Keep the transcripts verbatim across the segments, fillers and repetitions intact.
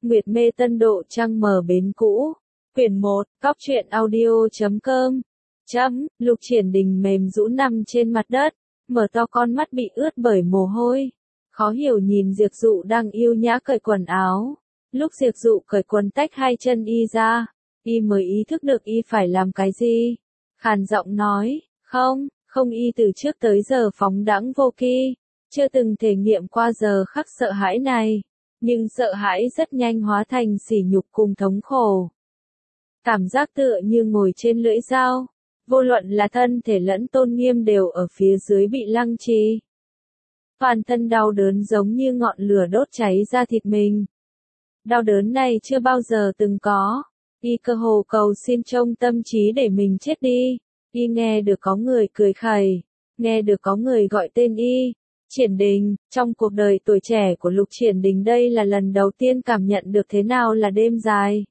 Nguyệt mê tân độ trăng mờ bến cũ. Quyển một, cóc truyện audio chấm com. Chấm, Lục Triển Đình mềm rũ nằm trên mặt đất, mở to con mắt bị ướt bởi mồ hôi. Khó hiểu nhìn Diệp Dụ đang yêu nhã cởi quần áo. Lúc Diệp Dụ cởi quần tách hai chân y ra, y mới ý thức được y phải làm cái gì. Khàn giọng nói, không, không, y từ trước tới giờ phóng đãng vô kỵ, chưa từng thể nghiệm qua giờ khắc sợ hãi này. Nhưng sợ hãi rất nhanh hóa thành sỉ nhục cùng thống khổ. Cảm giác tựa như ngồi trên lưỡi dao, vô luận là thân thể lẫn tôn nghiêm đều ở phía dưới bị lăng trì. Toàn thân đau đớn giống như ngọn lửa đốt cháy ra thịt mình. Đau đớn này chưa bao giờ từng có. Y cơ hồ cầu xin trong tâm trí để mình chết đi. Y nghe được có người cười khẩy, nghe được có người gọi tên y. Triển Đình, trong cuộc đời tuổi trẻ của Lục Triển Đình đây là lần đầu tiên cảm nhận được thế nào là đêm dài.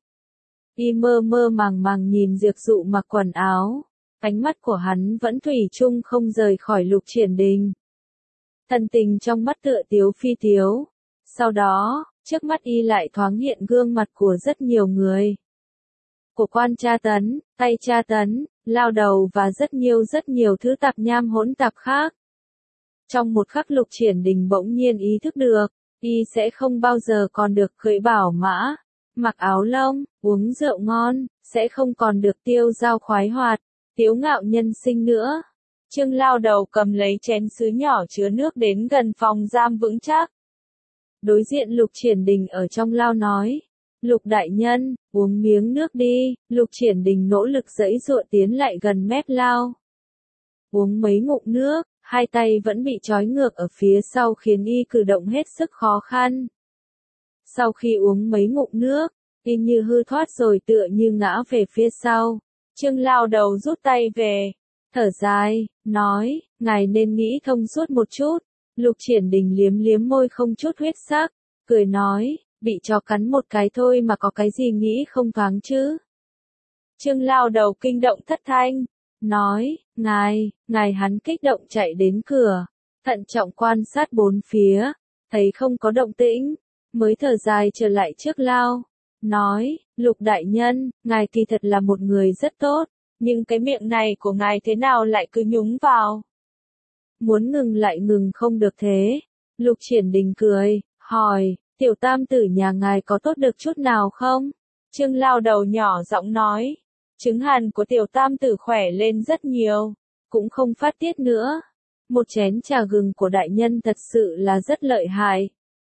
Y mơ mơ màng màng nhìn Diệp Dụ mặc quần áo, ánh mắt của hắn vẫn thủy chung không rời khỏi Lục Triển Đình. Thần tình trong mắt tựa tiếu phi tiếu. Sau đó, trước mắt y lại thoáng hiện gương mặt của rất nhiều người. Của quan tra tấn, tay tra tấn, lao đầu và rất nhiều rất nhiều thứ tạp nham hỗn tạp khác. Trong một khắc Lục Triển Đình bỗng nhiên ý thức được, y sẽ không bao giờ còn được cưỡi bảo mã, mặc áo lông, uống rượu ngon, sẽ không còn được tiêu dao khoái hoạt, tiếu ngạo nhân sinh nữa. Trương lao đầu cầm lấy chén sứ nhỏ chứa nước đến gần phòng giam vững chắc. Đối diện Lục Triển Đình ở trong lao nói, Lục đại nhân, uống miếng nước đi. Lục Triển Đình nỗ lực giãy giụa tiến lại gần mép lao. Uống mấy ngụm nước, hai tay vẫn bị trói ngược ở phía sau khiến y cử động hết sức khó khăn. Sau khi uống mấy ngụm nước, y như hư thoát rồi tựa như ngã về phía sau. Trương lao đầu rút tay về, thở dài, nói, ngài nên nghĩ thông suốt một chút. Lục Triển Đình liếm liếm môi không chút huyết sắc, cười nói, bị chó cắn một cái thôi mà có cái gì nghĩ không thoáng chứ. Trương lao đầu kinh động thất thanh, nói, ngài, ngài. Hắn kích động chạy đến cửa, thận trọng quan sát bốn phía, thấy không có động tĩnh, mới thở dài trở lại trước lao, nói, Lục đại nhân, ngài kỳ thật là một người rất tốt, nhưng cái miệng này của ngài thế nào lại cứ nhúng vào. Muốn ngừng lại ngừng không được thế. Lục Triển Đình cười, hỏi, tiểu tam tử nhà ngài có tốt được chút nào không? Trương lao đầu nhỏ giọng nói, chứng hàn của tiểu tam tử khỏe lên rất nhiều, cũng không phát tiết nữa. Một chén trà gừng của đại nhân thật sự là rất lợi hại.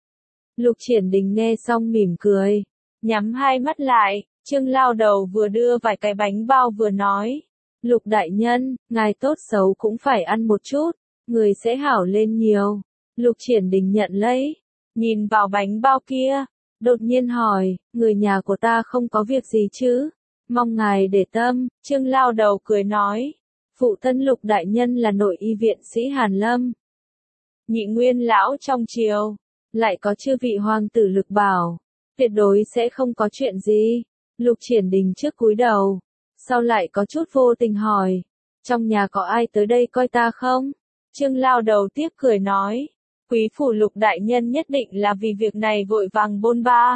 Lục Triển Đình nghe xong mỉm cười, nhắm hai mắt lại. Trương lao đầu vừa đưa vài cái bánh bao vừa nói, Lục đại nhân, ngài tốt xấu cũng phải ăn một chút, người sẽ hảo lên nhiều. Lục Triển Đình nhận lấy, nhìn vào bánh bao kia, đột nhiên hỏi, người nhà của ta không có việc gì chứ? Mong ngài để tâm. Trương lao đầu cười nói, phụ thân Lục đại nhân là nội y viện sĩ Hàn Lâm, nhị nguyên lão trong triều, lại có chư vị hoàng tử Lực bảo, tuyệt đối sẽ không có chuyện gì. Lục Triển Đình trước cúi đầu, sau lại có chút vô tình hỏi, trong nhà có ai tới đây coi ta không? Trương lao đầu tiếp cười nói, quý phủ Lục đại nhân nhất định là vì việc này vội vàng bôn ba.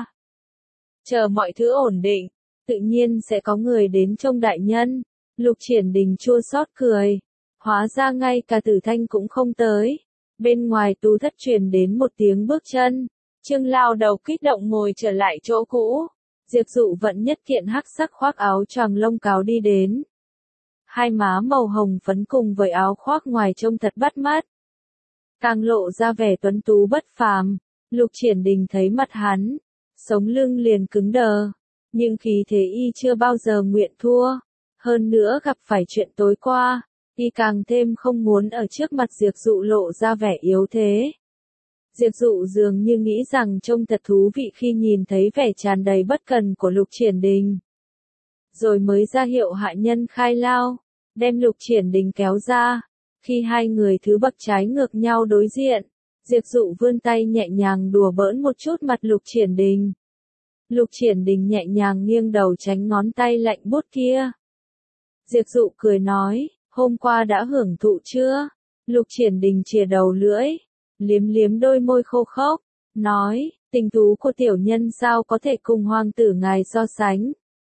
Chờ mọi thứ ổn định, tự nhiên sẽ có người đến trông đại nhân. Lục Triển Đình chua xót cười, hóa ra ngay cả Tử Thanh cũng không tới. Bên ngoài tú thất truyền đến một tiếng bước chân, Trương lao đầu kích động ngồi trở lại chỗ cũ. Diệp Dụ vận nhất kiện hắc sắc khoác áo choàng lông cáo đi đến. Hai má màu hồng phấn cùng với áo khoác ngoài trông thật bắt mắt, càng lộ ra vẻ tuấn tú bất phàm. Lục Triển Đình thấy mặt hắn, sống lưng liền cứng đờ, nhưng khí thế y chưa bao giờ nguyện thua. Hơn nữa gặp phải chuyện tối qua, y càng thêm không muốn ở trước mặt Diệp Dụ lộ ra vẻ yếu thế. Diệp Dụ dường như nghĩ rằng trông thật thú vị khi nhìn thấy vẻ tràn đầy bất cần của Lục Triển Đình. Rồi mới ra hiệu hạ nhân khai lao, đem Lục Triển Đình kéo ra. Khi hai người thứ bậc trái ngược nhau đối diện, Diệp Dụ vươn tay nhẹ nhàng đùa bỡn một chút mặt Lục Triển Đình. Lục Triển Đình nhẹ nhàng nghiêng đầu tránh ngón tay lạnh buốt kia. Diệp Dụ cười nói, hôm qua đã hưởng thụ chưa? Lục Triển Đình chìa đầu lưỡi, liếm liếm đôi môi khô khốc, nói, Tình thú của tiểu nhân sao có thể cùng hoàng tử ngài so sánh.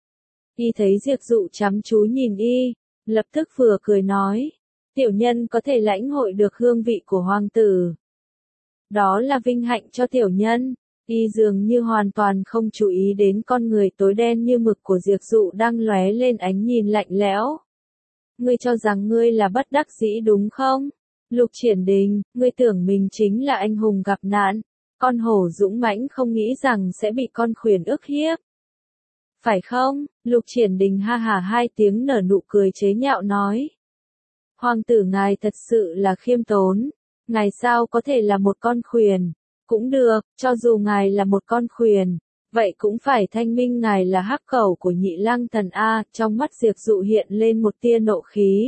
Y thấy Diệp Dụ chăm chú nhìn y, lập tức vừa cười nói, tiểu nhân có thể lãnh hội được hương vị của hoàng tử. Đó là vinh hạnh cho tiểu nhân. Y dường như hoàn toàn không chú ý đến con người tối đen như mực của Diệp Dụ đang lóe lên ánh nhìn lạnh lẽo. Ngươi cho rằng ngươi là bất đắc dĩ đúng không? Lục Triển Đình, ngươi tưởng mình chính là anh hùng gặp nạn, con hổ dũng mãnh không nghĩ rằng sẽ bị con khuyển ức hiếp. Phải không? Lục Triển Đình ha hà hai tiếng nở nụ cười chế nhạo nói. Hoàng tử ngài thật sự là khiêm tốn, ngài sao có thể là một con khuyển? Cũng được, cho dù ngài là một con khuyển, vậy cũng phải thanh minh ngài là hắc cẩu của Nhị Lang Thần a. Trong mắt Diệp Dụ hiện lên một tia nộ khí.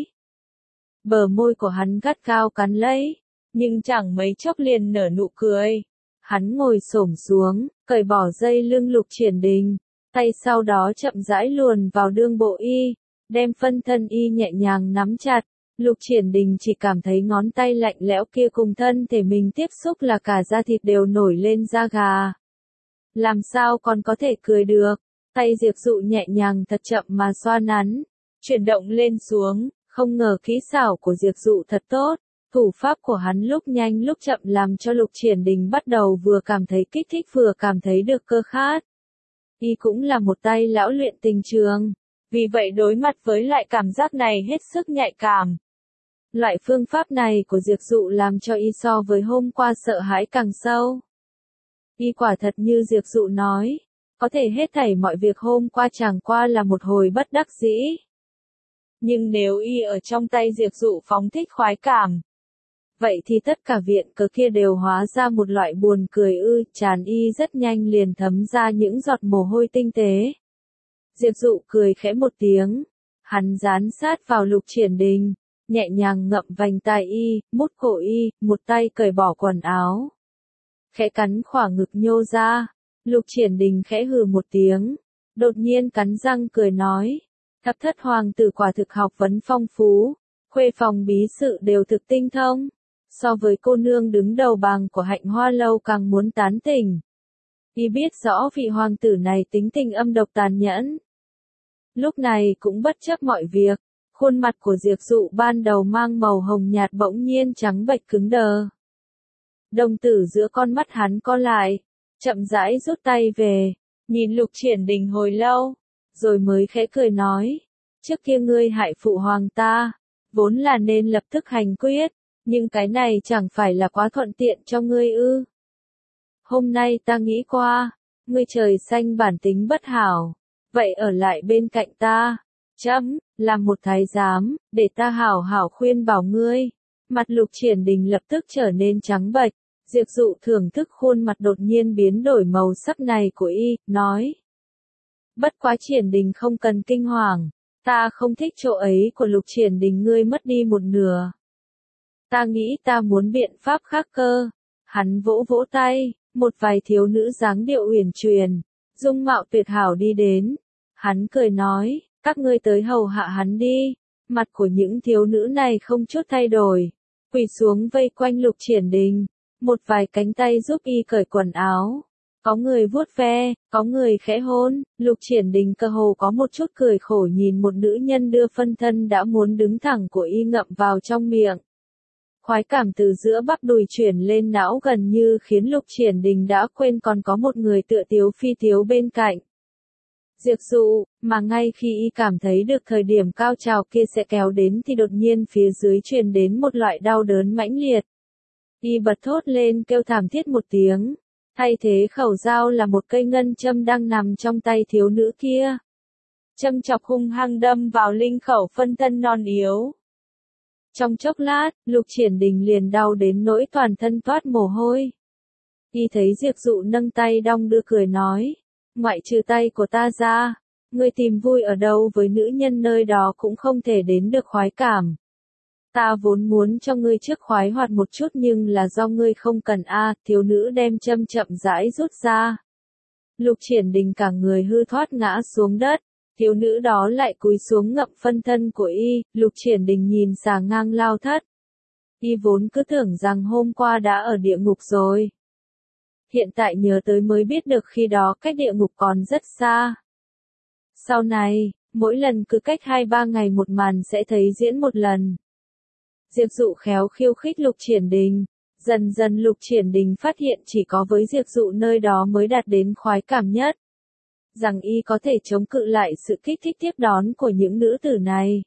Bờ môi của hắn gắt cao cắn lấy, nhưng chẳng mấy chốc liền nở nụ cười. Hắn ngồi xổm xuống, cởi bỏ dây lưng Lục Triển Đình, tay sau đó chậm rãi luồn vào đương bộ y, đem phân thân y nhẹ nhàng nắm chặt. Lục Triển Đình chỉ cảm thấy ngón tay lạnh lẽo kia cùng thân thể mình tiếp xúc là cả da thịt đều nổi lên da gà. Làm sao còn có thể cười được? Tay Diệp Dụ nhẹ nhàng thật chậm mà xoa nắn, chuyển động lên xuống, không ngờ kỹ xảo của Diệp Dụ thật tốt. Thủ pháp của hắn lúc nhanh lúc chậm làm cho Lục Triển Đình bắt đầu vừa cảm thấy kích thích vừa cảm thấy được cơ khát. Y cũng là một tay lão luyện tình trường, vì vậy đối mặt với lại cảm giác này hết sức nhạy cảm. Loại phương pháp này của Diệp Dụ làm cho y so với hôm qua sợ hãi càng sâu. Y quả thật như Diệp Dụ nói, có thể hết thảy mọi việc hôm qua chẳng qua là một hồi bất đắc dĩ. Nhưng nếu y ở trong tay Diệp Dụ phóng thích khoái cảm, vậy thì tất cả viện cớ kia đều hóa ra một loại buồn cười ư. Trán y rất nhanh liền thấm ra những giọt mồ hôi tinh tế. Diệp Dụ cười khẽ một tiếng, hắn dán sát vào Lục Triển Đình, nhẹ nhàng ngậm vành tai y, mút cổ y, một tay cởi bỏ quần áo. Khẽ cắn khỏa ngực nhô ra, Lục Triển Đình khẽ hừ một tiếng, đột nhiên cắn răng cười nói, thập thất hoàng tử quả thực học vấn phong phú, khuê phòng bí sự đều thực tinh thông, so với cô nương đứng đầu bảng của Hạnh Hoa lâu càng muốn tán tỉnh. Y biết rõ vị hoàng tử này tính tình âm độc tàn nhẫn. Lúc này cũng bất chấp mọi việc, khuôn mặt của Diệp Dụ ban đầu mang màu hồng nhạt bỗng nhiên trắng bệch cứng đờ. Đồng tử giữa con mắt hắn co lại, chậm rãi rút tay về, nhìn Lục Triển Đình hồi lâu, rồi mới khẽ cười nói, trước kia ngươi hại phụ hoàng ta, vốn là nên lập tức hành quyết, nhưng cái này chẳng phải là quá thuận tiện cho ngươi ư. Hôm nay ta nghĩ qua, ngươi trời xanh bản tính bất hảo, vậy ở lại bên cạnh ta, chấm, làm một thái giám, để ta hảo hảo khuyên bảo ngươi. Mặt Lục Triển Đình lập tức trở nên trắng bệch, Diệp Dụ thưởng thức khuôn mặt đột nhiên biến đổi màu sắc này của y, nói. Bất quá Triển Đình không cần kinh hoàng, ta không thích chỗ ấy của Lục Triển Đình ngươi mất đi một nửa. Ta nghĩ ta muốn biện pháp khác cơ. Hắn vỗ vỗ tay, một vài thiếu nữ dáng điệu uyển chuyển, dung mạo tuyệt hảo đi đến. Hắn cười nói, các ngươi tới hầu hạ hắn đi. Mặt của những thiếu nữ này không chút thay đổi, quỳ xuống vây quanh Lục Triển Đình, một vài cánh tay giúp y cởi quần áo. Có người vuốt ve, có người khẽ hôn, Lục Triển Đình cơ hồ có một chút cười khổ nhìn một nữ nhân đưa phân thân đã muốn đứng thẳng của y ngậm vào trong miệng. Khoái cảm từ giữa bắp đùi chuyển lên não gần như khiến Lục Triển Đình đã quên còn có một người tựa tiếu phi tiếu bên cạnh. Diệp Dụ, mà ngay khi y cảm thấy được thời điểm cao trào kia sẽ kéo đến thì đột nhiên phía dưới truyền đến một loại đau đớn mãnh liệt. Y bật thốt lên kêu thảm thiết một tiếng, thay thế khẩu dao là một cây ngân châm đang nằm trong tay thiếu nữ kia. Châm chọc hung hăng đâm vào linh khẩu phân thân non yếu. Trong chốc lát, Lục Triển Đình liền đau đến nỗi toàn thân toát mồ hôi. Y thấy Diệp Dụ nâng tay đong đưa cười nói, ngoại trừ tay của ta ra, ngươi tìm vui ở đâu với nữ nhân nơi đó cũng không thể đến được khoái cảm. Ta vốn muốn cho ngươi trước khoái hoạt một chút nhưng là do ngươi không cần a. Thiếu nữ đem châm chậm rãi rút ra. Lục Triển Đình cả người hư thoát ngã xuống đất, thiếu nữ đó lại cúi xuống ngậm phân thân của y. Lục Triển Đình nhìn xà ngang lao thất. Y vốn cứ tưởng rằng hôm qua đã ở địa ngục rồi. hiện tại nhớ tới mới biết được khi đó cách địa ngục còn rất xa. Sau này, mỗi lần cứ cách hai ba ngày một màn sẽ thấy diễn một lần. Diệp Dụ khéo khiêu khích Lục Triển Đình, dần dần Lục Triển Đình phát hiện chỉ có với Diệp Dụ nơi đó mới đạt đến khoái cảm nhất. Rằng y có thể chống cự lại sự kích thích tiếp đón của những nữ tử này.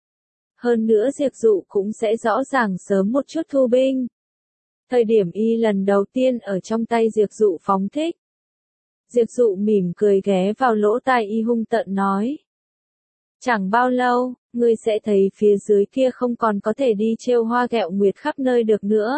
Hơn nữa Diệp Dụ cũng sẽ rõ ràng sớm một chút thu binh. Thời điểm y lần đầu tiên ở trong tay Diệp Dụ phóng thích. Diệp Dụ mỉm cười ghé vào lỗ tai y hung tợn nói. Chẳng bao lâu, ngươi sẽ thấy phía dưới kia không còn có thể đi trêu hoa ghẹo nguyệt khắp nơi được nữa.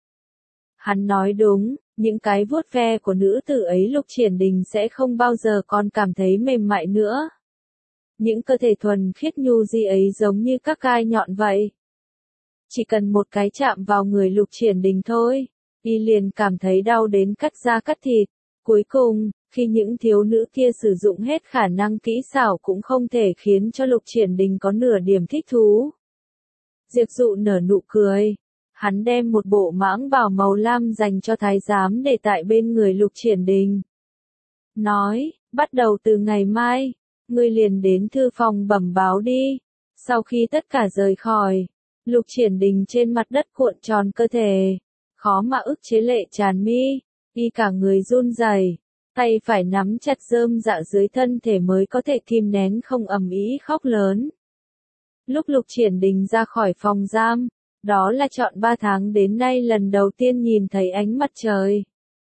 Hắn nói đúng, những cái vuốt ve của nữ tử ấy Lục Triển Đình sẽ không bao giờ còn cảm thấy mềm mại nữa. Những cơ thể thuần khiết nhu di ấy giống như các gai nhọn vậy. Chỉ cần một cái chạm vào người Lục Triển Đình thôi, y liền cảm thấy đau đến cắt da cắt thịt. Cuối cùng, khi những thiếu nữ kia sử dụng hết khả năng kỹ xảo cũng không thể khiến cho Lục Triển Đình có nửa điểm thích thú. Diệp Dụ nở nụ cười. Hắn đem một bộ mãng bào màu lam dành cho thái giám để tại bên người Lục Triển Đình. Nói, bắt đầu từ ngày mai, ngươi liền đến thư phòng bẩm báo đi. Sau khi tất cả rời khỏi, Lục Triển Đình trên mặt đất cuộn tròn cơ thể, khó mà ức chế lệ tràn mi, y cả người run rẩy, tay phải nắm chặt rơm dạ dưới thân thể mới có thể kìm nén không ầm ĩ khóc lớn. Lúc Lục Triển Đình ra khỏi phòng giam, đó là trọn ba tháng đến nay lần đầu tiên nhìn thấy ánh mặt trời.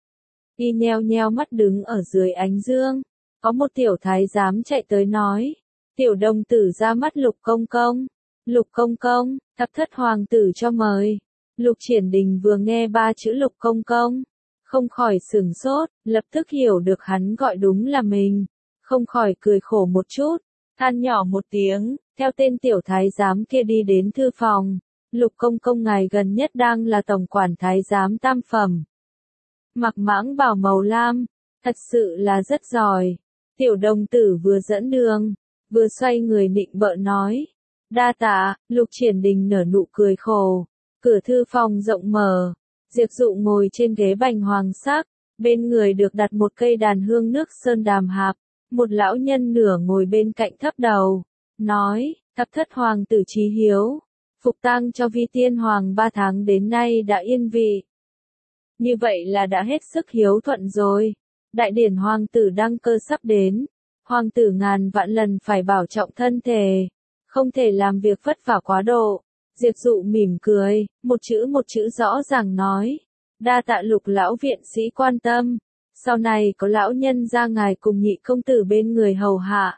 Y nheo nheo mắt đứng ở dưới ánh dương, có một tiểu thái giám chạy tới nói, tiểu đồng tử ra mắt Lục công công, Lục công công, thập thất hoàng tử cho mời. Lục Triển Đình vừa nghe ba chữ Lục công công, không khỏi sửng sốt, lập tức hiểu được hắn gọi đúng là mình, không khỏi cười khổ một chút, than nhỏ một tiếng, theo tên tiểu thái giám kia đi đến thư phòng. Lục công công ngài gần nhất đang là tổng quản thái giám tam phẩm. Mặc mãng bào màu lam, thật sự là rất giỏi. Tiểu đồng tử vừa dẫn đường, vừa xoay người nịnh bợ nói. Đa tạ, Lục Triển Đình nở nụ cười khổ. Cửa thư phòng rộng mở, Diệp Dụ ngồi trên ghế bành hoàng sắc, bên người được đặt một cây đàn hương nước sơn đàm hạp, một lão nhân nửa ngồi bên cạnh thấp đầu, nói, thập thất hoàng tử chí hiếu. Phục tang cho Vi Tiên Hoàng ba tháng đến nay đã yên vị. Như vậy là đã hết sức hiếu thuận rồi. Đại điển hoàng tử đăng cơ sắp đến. Hoàng tử ngàn vạn lần phải bảo trọng thân thể. Không thể làm việc vất vả quá độ. Diệp Dụ mỉm cười, một chữ một chữ rõ ràng nói. Đa tạ Lục lão viện sĩ quan tâm. Sau này có lão nhân ra ngài cùng nhị công tử bên người hầu hạ.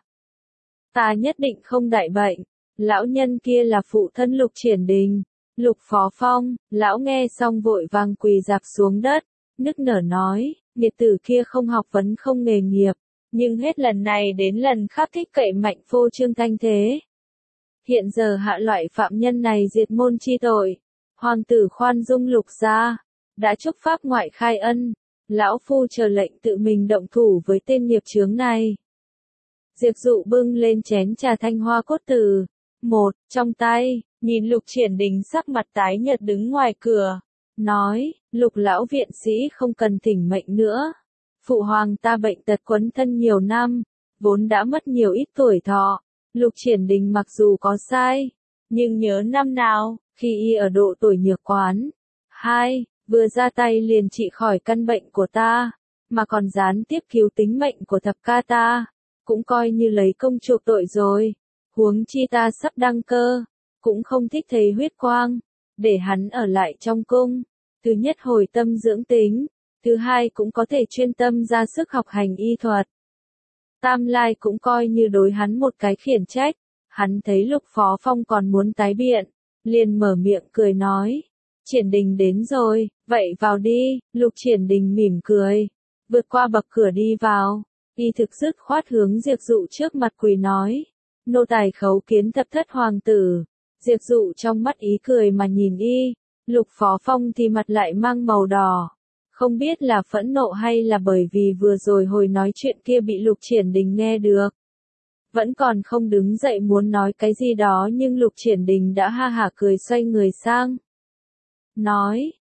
Ta nhất định không đại bệnh. Lão nhân kia là phụ thân Lục Triển Đình, Lục Phó Phong. Lão nghe xong vội vàng quỳ rạp xuống đất, nức nở nói, nghiệt tử kia không học vấn không nghề nghiệp, nhưng hết lần này đến lần khác thích cậy mạnh phô trương thanh thế. Hiện giờ hạ loại phạm nhân này diệt môn chi tội, hoàng tử khoan dung Lục gia, đã chúc pháp ngoại khai ân, lão phu chờ lệnh tự mình động thủ với tên nghiệp chướng này. Diệp Dụ bưng lên chén trà thanh hoa cốt tử. Một, trong tay, nhìn Lục Triển Đình sắc mặt tái nhợt đứng ngoài cửa, nói, Lục lão viện sĩ không cần thỉnh mệnh nữa. Phụ hoàng ta bệnh tật quấn thân nhiều năm, vốn đã mất nhiều ít tuổi thọ. Lục Triển Đình mặc dù có sai, nhưng nhớ năm nào, khi y ở độ tuổi nhược quán. Hai, vừa ra tay liền trị khỏi căn bệnh của ta, mà còn gián tiếp cứu tính mệnh của thập ca ta, cũng coi như lấy công chuộc tội rồi. Huống chi ta sắp đăng cơ, cũng không thích thấy huyết quang, để hắn ở lại trong cung. Thứ nhất hồi tâm dưỡng tính, thứ hai cũng có thể chuyên tâm ra sức học hành y thuật. Tam lai cũng coi như đối hắn một cái khiển trách. Hắn thấy Lục Phó Phong còn muốn tái biện, liền mở miệng cười nói, Triển Đình đến rồi, vậy vào đi. Lục Triển Đình mỉm cười, vượt qua bậc cửa đi vào, y thực dứt khoát hướng Diệp Dụ trước mặt quỳ nói. Nô tài khấu kiến thập thất hoàng tử. Diệp Dụ trong mắt ý cười mà nhìn y, Lục Phó Phong thì mặt lại mang màu đỏ. Không biết là phẫn nộ hay là bởi vì vừa rồi hồi nói chuyện kia bị Lục Triển Đình nghe được. Vẫn còn không đứng dậy muốn nói cái gì đó nhưng Lục Triển Đình đã ha hả cười xoay người sang. Nói,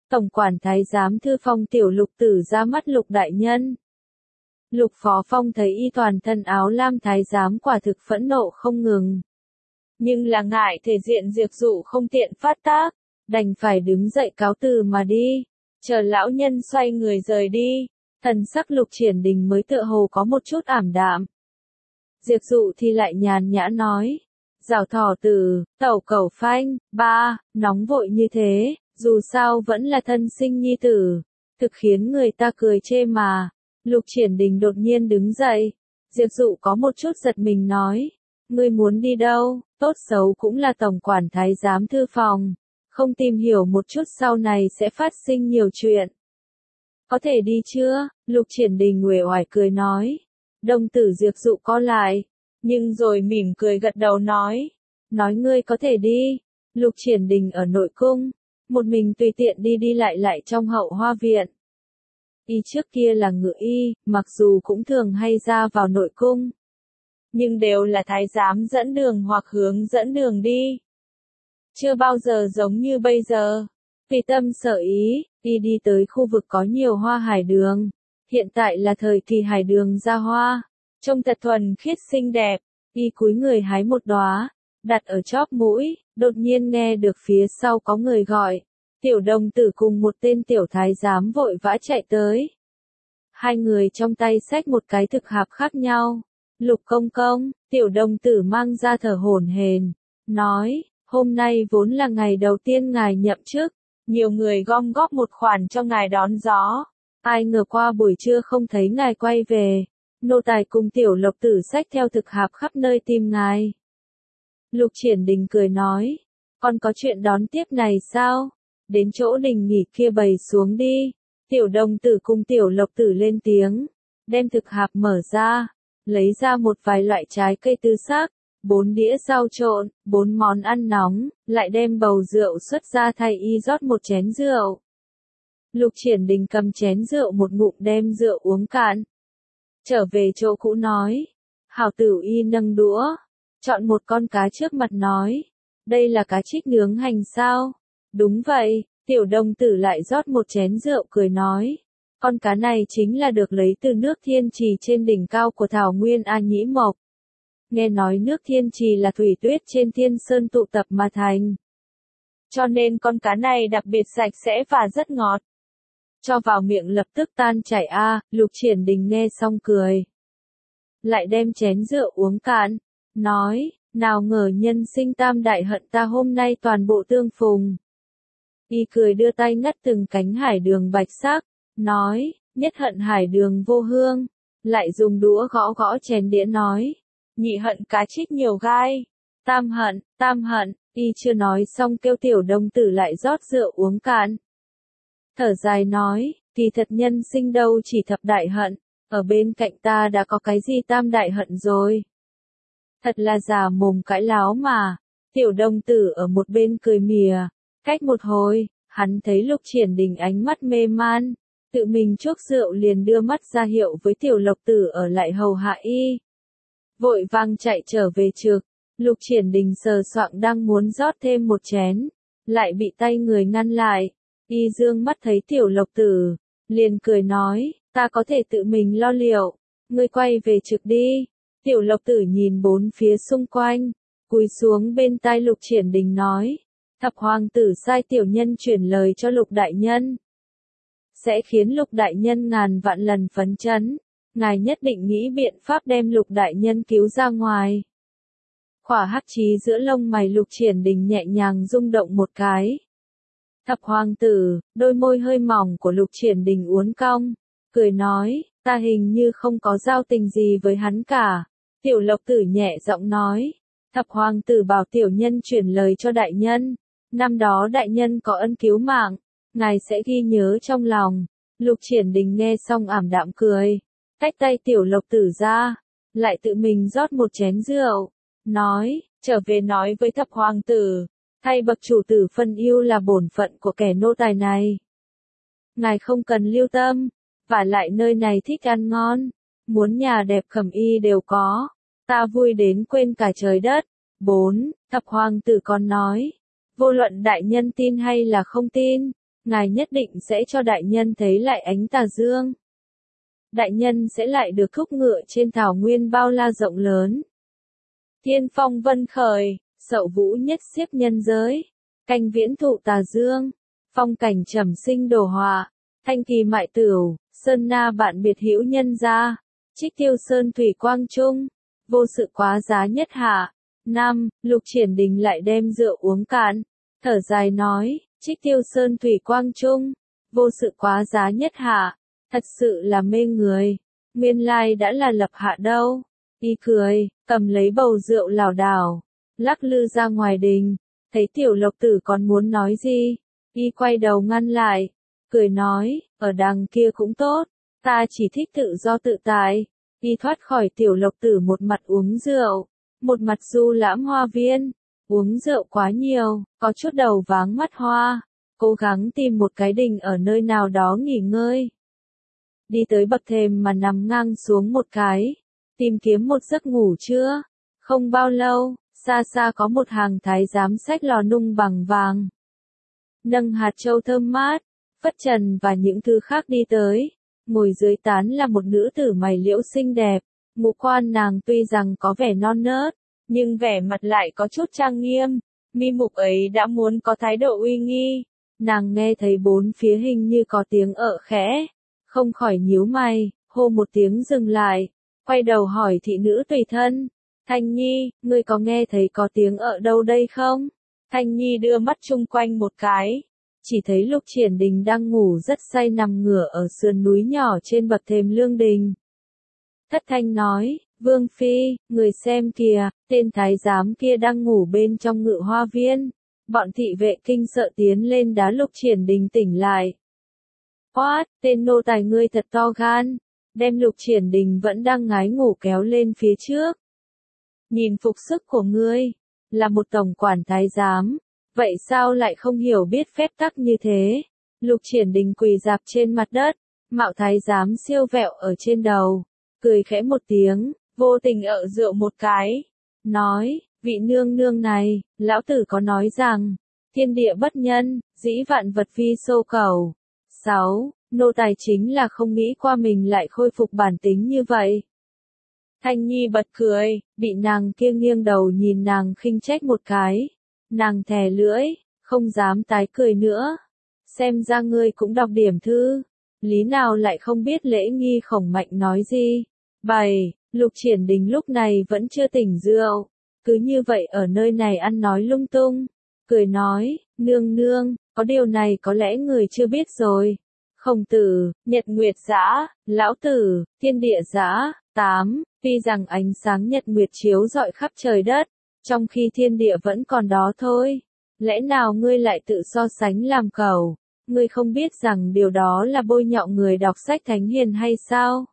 Tổng quản thái giám thư phòng tiểu Lục Tử ra mắt Lục đại nhân. Lục Phó Phong thấy y toàn thân áo lam thái giám quả thực phẫn nộ không ngừng. Nhưng là ngại thể diện Diệp Dụ không tiện phát tác, đành phải đứng dậy cáo từ mà đi, chờ lão nhân xoay người rời đi, thần sắc Lục Triển Đình mới tựa hồ có một chút ảm đạm. Diệp Dụ thì lại nhàn nhã nói, Giảo Thỏ Tử, Tẩu Cẩu Phanh, ba, nóng vội như thế, dù sao vẫn là thân sinh nhi tử, thực khiến người ta cười chê mà. Lục Triển Đình đột nhiên đứng dậy, Diệp Dụ có một chút giật mình nói, ngươi muốn đi đâu, tốt xấu cũng là tổng quản thái giám thư phòng, không tìm hiểu một chút sau này sẽ phát sinh nhiều chuyện. Có thể đi chưa? Lục Triển Đình uể oải cười nói. Đồng tử Diệp Dụ co lại, nhưng rồi mỉm cười gật đầu nói, nói ngươi có thể đi. Lục Triển Đình ở nội cung, một mình tùy tiện đi đi lại lại trong hậu hoa viện. Y trước kia là ngự y, mặc dù cũng thường hay ra vào nội cung, nhưng đều là thái giám dẫn đường hoặc hướng dẫn đường đi. Chưa bao giờ giống như bây giờ. Vì tâm sở ý, y đi tới khu vực có nhiều hoa hải đường. Hiện tại là thời kỳ hải đường ra hoa, trông thật thuần khiết xinh đẹp. Y cúi người hái một đóa, đặt ở chóp mũi, đột nhiên nghe được phía sau có người gọi. Tiểu đồng tử cùng một tên tiểu thái giám vội vã chạy tới. Hai người trong tay xách một cái thực hạp khác nhau. Lục công công, tiểu đồng tử mang ra thở hổn hển, nói, hôm nay vốn là ngày đầu tiên ngài nhậm chức, nhiều người gom góp một khoản cho ngài đón gió. Ai ngờ qua buổi trưa không thấy ngài quay về, nô tài cùng tiểu lộc tử xách theo thực hạp khắp nơi tìm ngài. Lục Triển Đình cười nói, còn có chuyện đón tiếp này sao? Đến chỗ đình nghỉ kia bày xuống đi. Tiểu đồng tử cùng tiểu lộc tử lên tiếng, đem thực hạp mở ra, lấy ra một vài loại trái cây tươi sắc, bốn đĩa rau trộn, bốn món ăn nóng, lại đem bầu rượu xuất ra thay y rót một chén rượu. Lục Triển Đình cầm chén rượu một ngụm đem rượu uống cạn. Trở về chỗ cũ nói, hảo tử y nâng đũa, chọn một con cá trước mặt nói, đây là cá trích nướng hành sao? Đúng vậy. Tiểu đồng tử lại rót một chén rượu cười nói, con cá này chính là được lấy từ nước Thiên Trì trên đỉnh cao của Thảo Nguyên A Nhĩ Mộc. Nghe nói nước Thiên Trì là thủy tuyết trên thiên sơn tụ tập mà thành. Cho nên con cá này đặc biệt sạch sẽ và rất ngọt. Cho vào miệng lập tức tan chảy a. À, Lục Triển Đình nghe xong cười. Lại đem chén rượu uống cạn, nói, nào ngờ nhân sinh tam đại hận ta hôm nay toàn bộ tương phùng. Y cười đưa tay ngắt từng cánh hải đường bạch sắc, nói, nhất hận hải đường vô hương, lại dùng đũa gõ gõ chén đĩa nói, nhị hận cá trích nhiều gai, tam hận, tam hận, y chưa nói xong kêu tiểu đồng tử lại rót rượu uống cạn. Thở dài nói, kỳ thật nhân sinh đâu chỉ thập đại hận, ở bên cạnh ta đã có cái gì tam đại hận rồi. Thật là già mồm cãi láo mà, tiểu đồng tử ở một bên cười mỉa. Cách một hồi, hắn thấy Lục Triển Đình ánh mắt mê man, tự mình chuốc rượu liền đưa mắt ra hiệu với tiểu lộc tử ở lại hầu hạ y. Vội vàng chạy trở về trực, Lục Triển Đình sờ soạng đang muốn rót thêm một chén, lại bị tay người ngăn lại. Y dương mắt thấy tiểu lộc tử, liền cười nói, ta có thể tự mình lo liệu, ngươi quay về trực đi. Tiểu lộc tử nhìn bốn phía xung quanh, cúi xuống bên tai Lục Triển Đình nói. Thập hoàng tử sai tiểu nhân chuyển lời cho Lục đại nhân. Sẽ khiến Lục đại nhân ngàn vạn lần phấn chấn. Ngài nhất định nghĩ biện pháp đem Lục đại nhân cứu ra ngoài. Khỏa hắc chí giữa lông mày Lục Triển Đình nhẹ nhàng rung động một cái. Thập hoàng tử, đôi môi hơi mỏng của Lục Triển Đình uốn cong, cười nói, ta hình như không có giao tình gì với hắn cả. Tiểu lộc tử nhẹ giọng nói, thập hoàng tử bảo tiểu nhân chuyển lời cho đại nhân. Năm đó đại nhân có ân cứu mạng, ngài sẽ ghi nhớ trong lòng. Lục Triển Đình nghe xong ảm đạm cười, tách tay tiểu lộc tử ra, lại tự mình rót một chén rượu, nói, trở về nói với thập hoàng tử, thay bậc chủ tử phân ưu là bổn phận của kẻ nô tài này. Ngài không cần lưu tâm, vả lại nơi này thích ăn ngon, muốn nhà đẹp cẩm y đều có, ta vui đến quên cả trời đất. Bốn, thập hoàng tử còn nói, vô luận đại nhân tin hay là không tin, ngài nhất định sẽ cho đại nhân thấy lại ánh tà dương. Đại nhân sẽ lại được thúc ngựa trên thảo nguyên bao la rộng lớn. Thiên phong vân khởi, sậu vũ nhất xiếp nhân giới, canh viễn thụ tà dương, phong cảnh trầm sinh đồ họa, thanh kỳ mại tửu, sơn na bạn biệt hữu nhân gia, trích tiêu sơn thủy quang trung, vô sự quá giá nhất hạ. Năm, Lục Triển Đình lại đem rượu uống cạn, thở dài nói, trích tiêu sơn thủy quang trung, vô sự quá giá nhất hạ, thật sự là mê người, nguyên lai đã là lập hạ đâu. Y cười, cầm lấy bầu rượu lảo đảo, lắc lư ra ngoài đình, thấy tiểu lộc tử còn muốn nói gì, y quay đầu ngăn lại, cười nói, ở đằng kia cũng tốt, ta chỉ thích tự do tự tại. Y thoát khỏi tiểu lộc tử một mặt uống rượu, một mặt du lãm hoa viên, uống rượu quá nhiều, có chút đầu váng mắt hoa, cố gắng tìm một cái đình ở nơi nào đó nghỉ ngơi. Đi tới bậc thềm mà nằm ngang xuống một cái, tìm kiếm một giấc ngủ trưa. Không bao lâu, xa xa có một hàng thái giám xách lò nung bằng vàng, nâng hạt châu thơm mát, phất trần và những thứ khác đi tới. Ngồi dưới tán là một nữ tử mày liễu xinh đẹp, ngũ quan nàng tuy rằng có vẻ non nớt, nhưng vẻ mặt lại có chút trang nghiêm, mi mục ấy đã muốn có thái độ uy nghi. Nàng nghe thấy bốn phía hình như có tiếng ợ khẽ, không khỏi nhíu mày, hô một tiếng dừng lại, quay đầu hỏi thị nữ tùy thân, Thanh Nhi, ngươi có nghe thấy có tiếng ợ đâu đây không? Thanh Nhi đưa mắt chung quanh một cái, chỉ thấy Lục Triển Đình đang ngủ rất say nằm ngửa ở sườn núi nhỏ trên bậc thềm lương đình. Thất thanh nói, Vương Phi, người xem kìa, tên thái giám kia đang ngủ bên trong ngự hoa viên. Bọn thị vệ kinh sợ tiến lên đá Lục Triển Đình tỉnh lại. Oát, tên nô tài ngươi thật to gan, đem Lục Triển Đình vẫn đang ngái ngủ kéo lên phía trước. Nhìn phục sức của ngươi, là một tổng quản thái giám, vậy sao lại không hiểu biết phép tắc như thế? Lục Triển Đình quỳ rạp trên mặt đất, mạo thái giám siêu vẹo ở trên đầu, cười khẽ một tiếng, vô tình ợ rượu một cái, nói, vị nương nương này, lão tử có nói rằng, thiên địa bất nhân, dĩ vạn vật vi xô cầu. Sáu, nô tài chính là không nghĩ qua mình lại khôi phục bản tính như vậy. Thanh Nhi bật cười, bị nàng kia nghiêng đầu nhìn nàng khinh trách một cái. Nàng thè lưỡi, không dám tái cười nữa. Xem ra ngươi cũng đọc điểm thư. Lý nào lại không biết lễ nghi Khổng Mạnh nói gì. Bảy, Lục Triển Đình lúc này vẫn chưa tỉnh rượu. Cứ như vậy ở nơi này ăn nói lung tung. Cười nói, nương nương, có điều này có lẽ người chưa biết rồi. Khổng Tử, Nhật Nguyệt Giã, Lão Tử, Thiên Địa Giã. Tám, tuy rằng ánh sáng nhật nguyệt chiếu rọi khắp trời đất, trong khi thiên địa vẫn còn đó thôi. Lẽ nào ngươi lại tự so sánh làm cẩu? Ngươi không biết rằng điều đó là bôi nhọ người đọc sách thánh hiền hay sao?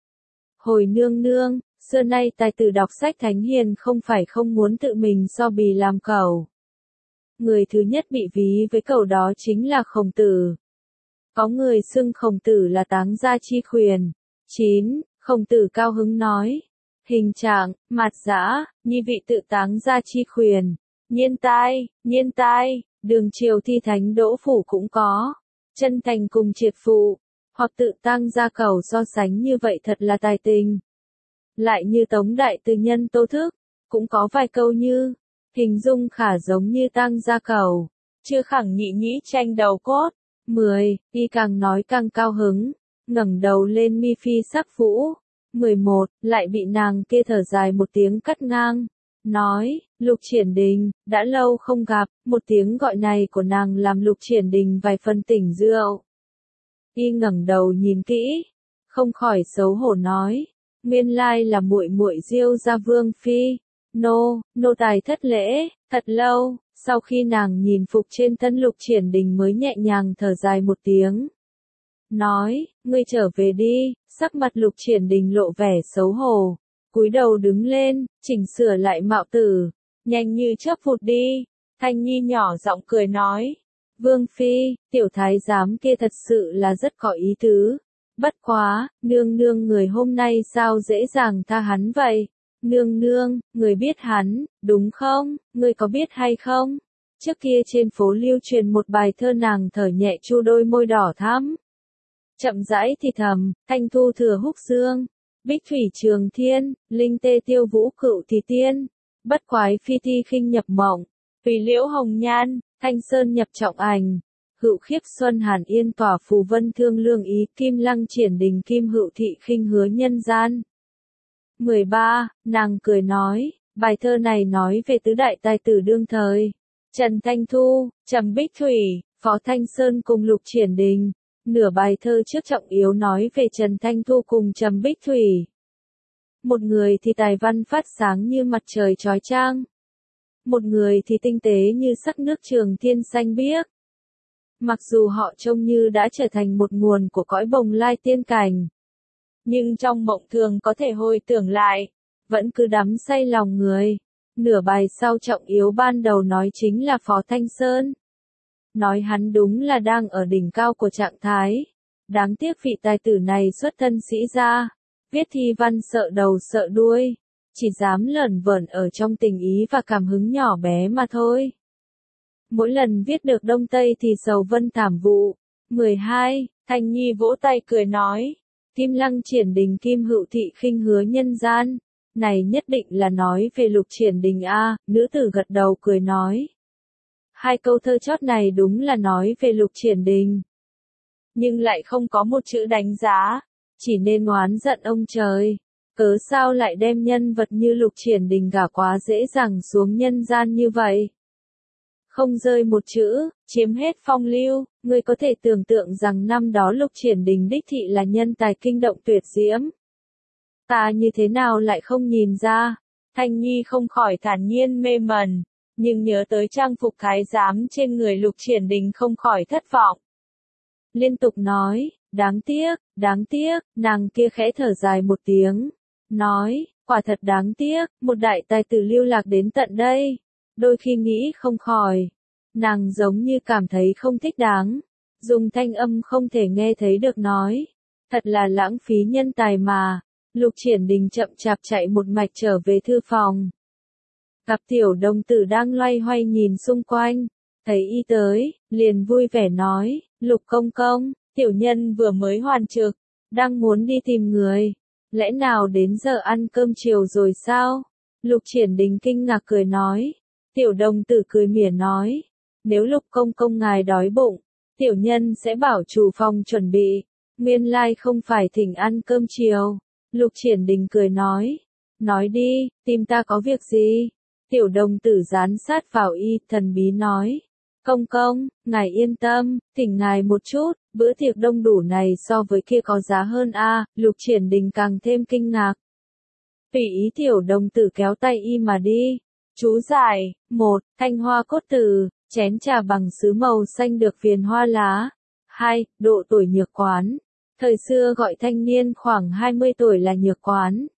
Hồi nương nương, xưa nay tài tử đọc sách thánh hiền không phải không muốn tự mình so bì làm cẩu. Người thứ nhất bị ví với cẩu đó chính là Khổng Tử. Có người xưng Khổng Tử là táng gia chi khuyển. Chín. Khổng Tử cao hứng nói, hình trạng, mạt dã, nhi vị tự táng gia chi khuyển, nhiên tai, nhiên tai, đường triều thi thánh đỗ phủ cũng có, chân thành cùng triệt phụ, hoặc tự tang gia cầu so sánh như vậy thật là tài tình. Lại như Tống Đại Tư Nhân Tô Thức, cũng có vài câu như, hình dung khả giống như tang gia cầu, chưa khẳng nhị nhĩ tranh đầu cốt. Mười, y càng nói càng cao hứng. Ngẩng đầu lên mi phi sắc vũ. Mười một, lại bị nàng kia thở dài một tiếng cắt ngang. Nói, Lục Triển Đình, đã lâu không gặp, một tiếng gọi này của nàng làm Lục Triển Đình vài phần tỉnh rượu. Y ngẩng đầu nhìn kỹ, không khỏi xấu hổ nói, nguyên lai là muội muội Diêu gia Vương Phi. Nô, nô tài thất lễ, thật lâu. Sau khi nàng nhìn phục trên thân Lục Triển Đình mới nhẹ nhàng thở dài một tiếng. Nói, ngươi trở về đi, sắc mặt Lục Triển Đình lộ vẻ xấu hổ, cúi đầu đứng lên, chỉnh sửa lại mạo tử, nhanh như chớp vụt đi. Thanh Nhi nhỏ giọng cười nói, Vương Phi, tiểu thái giám kia thật sự là rất có ý tứ. Bất quá, nương nương người hôm nay sao dễ dàng tha hắn vậy? Nương nương, người biết hắn, đúng không? Người có biết hay không? Trước kia trên phố lưu truyền một bài thơ nàng thở nhẹ chu đôi môi đỏ thắm. Chậm rãi thì thầm, thanh thu thừa húc dương, bích thủy trường thiên, linh tê tiêu vũ cựu thì tiên, bất quái phi thi khinh nhập mộng, tùy liễu hồng nhan, thanh sơn nhập trọng ảnh, hữu khiếp xuân hàn yên tỏa phù vân thương lương ý, kim lăng triển đình kim hữu thị khinh hứa nhân gian. mười ba, nàng cười nói, bài thơ này nói về tứ đại tài tử đương thời, Trần Thanh Thu, Trầm Bích Thủy, Phó Thanh Sơn cùng Lục Triển Đình. Nửa bài thơ trước trọng yếu nói về Trần Thanh Thu cùng Trầm Bích Thủy. Một người thì tài văn phát sáng như mặt trời chói chang. Một người thì tinh tế như sắc nước trường thiên xanh biếc. Mặc dù họ trông như đã trở thành một nguồn của cõi bồng lai tiên cảnh. Nhưng trong mộng thường có thể hồi tưởng lại, vẫn cứ đắm say lòng người. Nửa bài sau trọng yếu ban đầu nói chính là Phó Thanh Sơn. Nói hắn đúng là đang ở đỉnh cao của trạng thái. Đáng tiếc vị tài tử này xuất thân sĩ gia, viết thi văn sợ đầu sợ đuôi, chỉ dám lởn vởn ở trong tình ý và cảm hứng nhỏ bé mà thôi. Mỗi lần viết được đông tây thì sầu vân thảm vụ. mười hai, Thanh Nhi vỗ tay cười nói, Kim Lăng Triển Đình kim hữu thị khinh hứa nhân gian. Này nhất định là nói về Lục Triển Đình a, nữ tử gật đầu cười nói. Hai câu thơ chót này đúng là nói về Lục Triển Đình. Nhưng lại không có một chữ đánh giá, chỉ nên oán giận ông trời. Cớ sao lại đem nhân vật như Lục Triển Đình gả quá dễ dàng xuống nhân gian như vậy? Không rơi một chữ, chiếm hết phong lưu, người có thể tưởng tượng rằng năm đó Lục Triển Đình đích thị là nhân tài kinh động tuyệt diễm. Ta như thế nào lại không nhìn ra? Thanh Nhi không khỏi thản nhiên mê mẩn, nhưng nhớ tới trang phục thái giám trên người Lục Triển Đình không khỏi thất vọng. Liên tục nói, đáng tiếc, đáng tiếc, nàng kia khẽ thở dài một tiếng, nói, quả thật đáng tiếc, một đại tài tử lưu lạc đến tận đây. Đôi khi nghĩ không khỏi, nàng giống như cảm thấy không thích đáng, dùng thanh âm không thể nghe thấy được nói, thật là lãng phí nhân tài mà. Lục Triển Đình chậm chạp chạy một mạch trở về thư phòng. Gặp tiểu đồng tử đang loay hoay nhìn xung quanh, thấy y tới, liền vui vẻ nói, Lục công công, tiểu nhân vừa mới hoàn trực, đang muốn đi tìm người, lẽ nào đến giờ ăn cơm chiều rồi sao? Lục Triển Đình kinh ngạc cười nói, tiểu đồng tử cười mỉa nói, nếu Lục công công ngài đói bụng, tiểu nhân sẽ bảo chủ phòng chuẩn bị, nguyên lai không phải thỉnh ăn cơm chiều. Lục Triển Đình cười nói, nói đi, tìm ta có việc gì? Tiểu đồng tử dán sát vào y, thần bí nói, công công, ngài yên tâm, thỉnh ngài một chút, bữa tiệc đông đủ này so với kia có giá hơn a. À, Lục Triển Đình càng thêm kinh ngạc. Tùy ý tiểu đồng tử kéo tay y mà đi. Chú giải, một, thanh hoa cốt tử, chén trà bằng sứ màu xanh được viền hoa lá. Hai, độ tuổi nhược quán. Thời xưa gọi thanh niên khoảng hai mươi tuổi là nhược quán.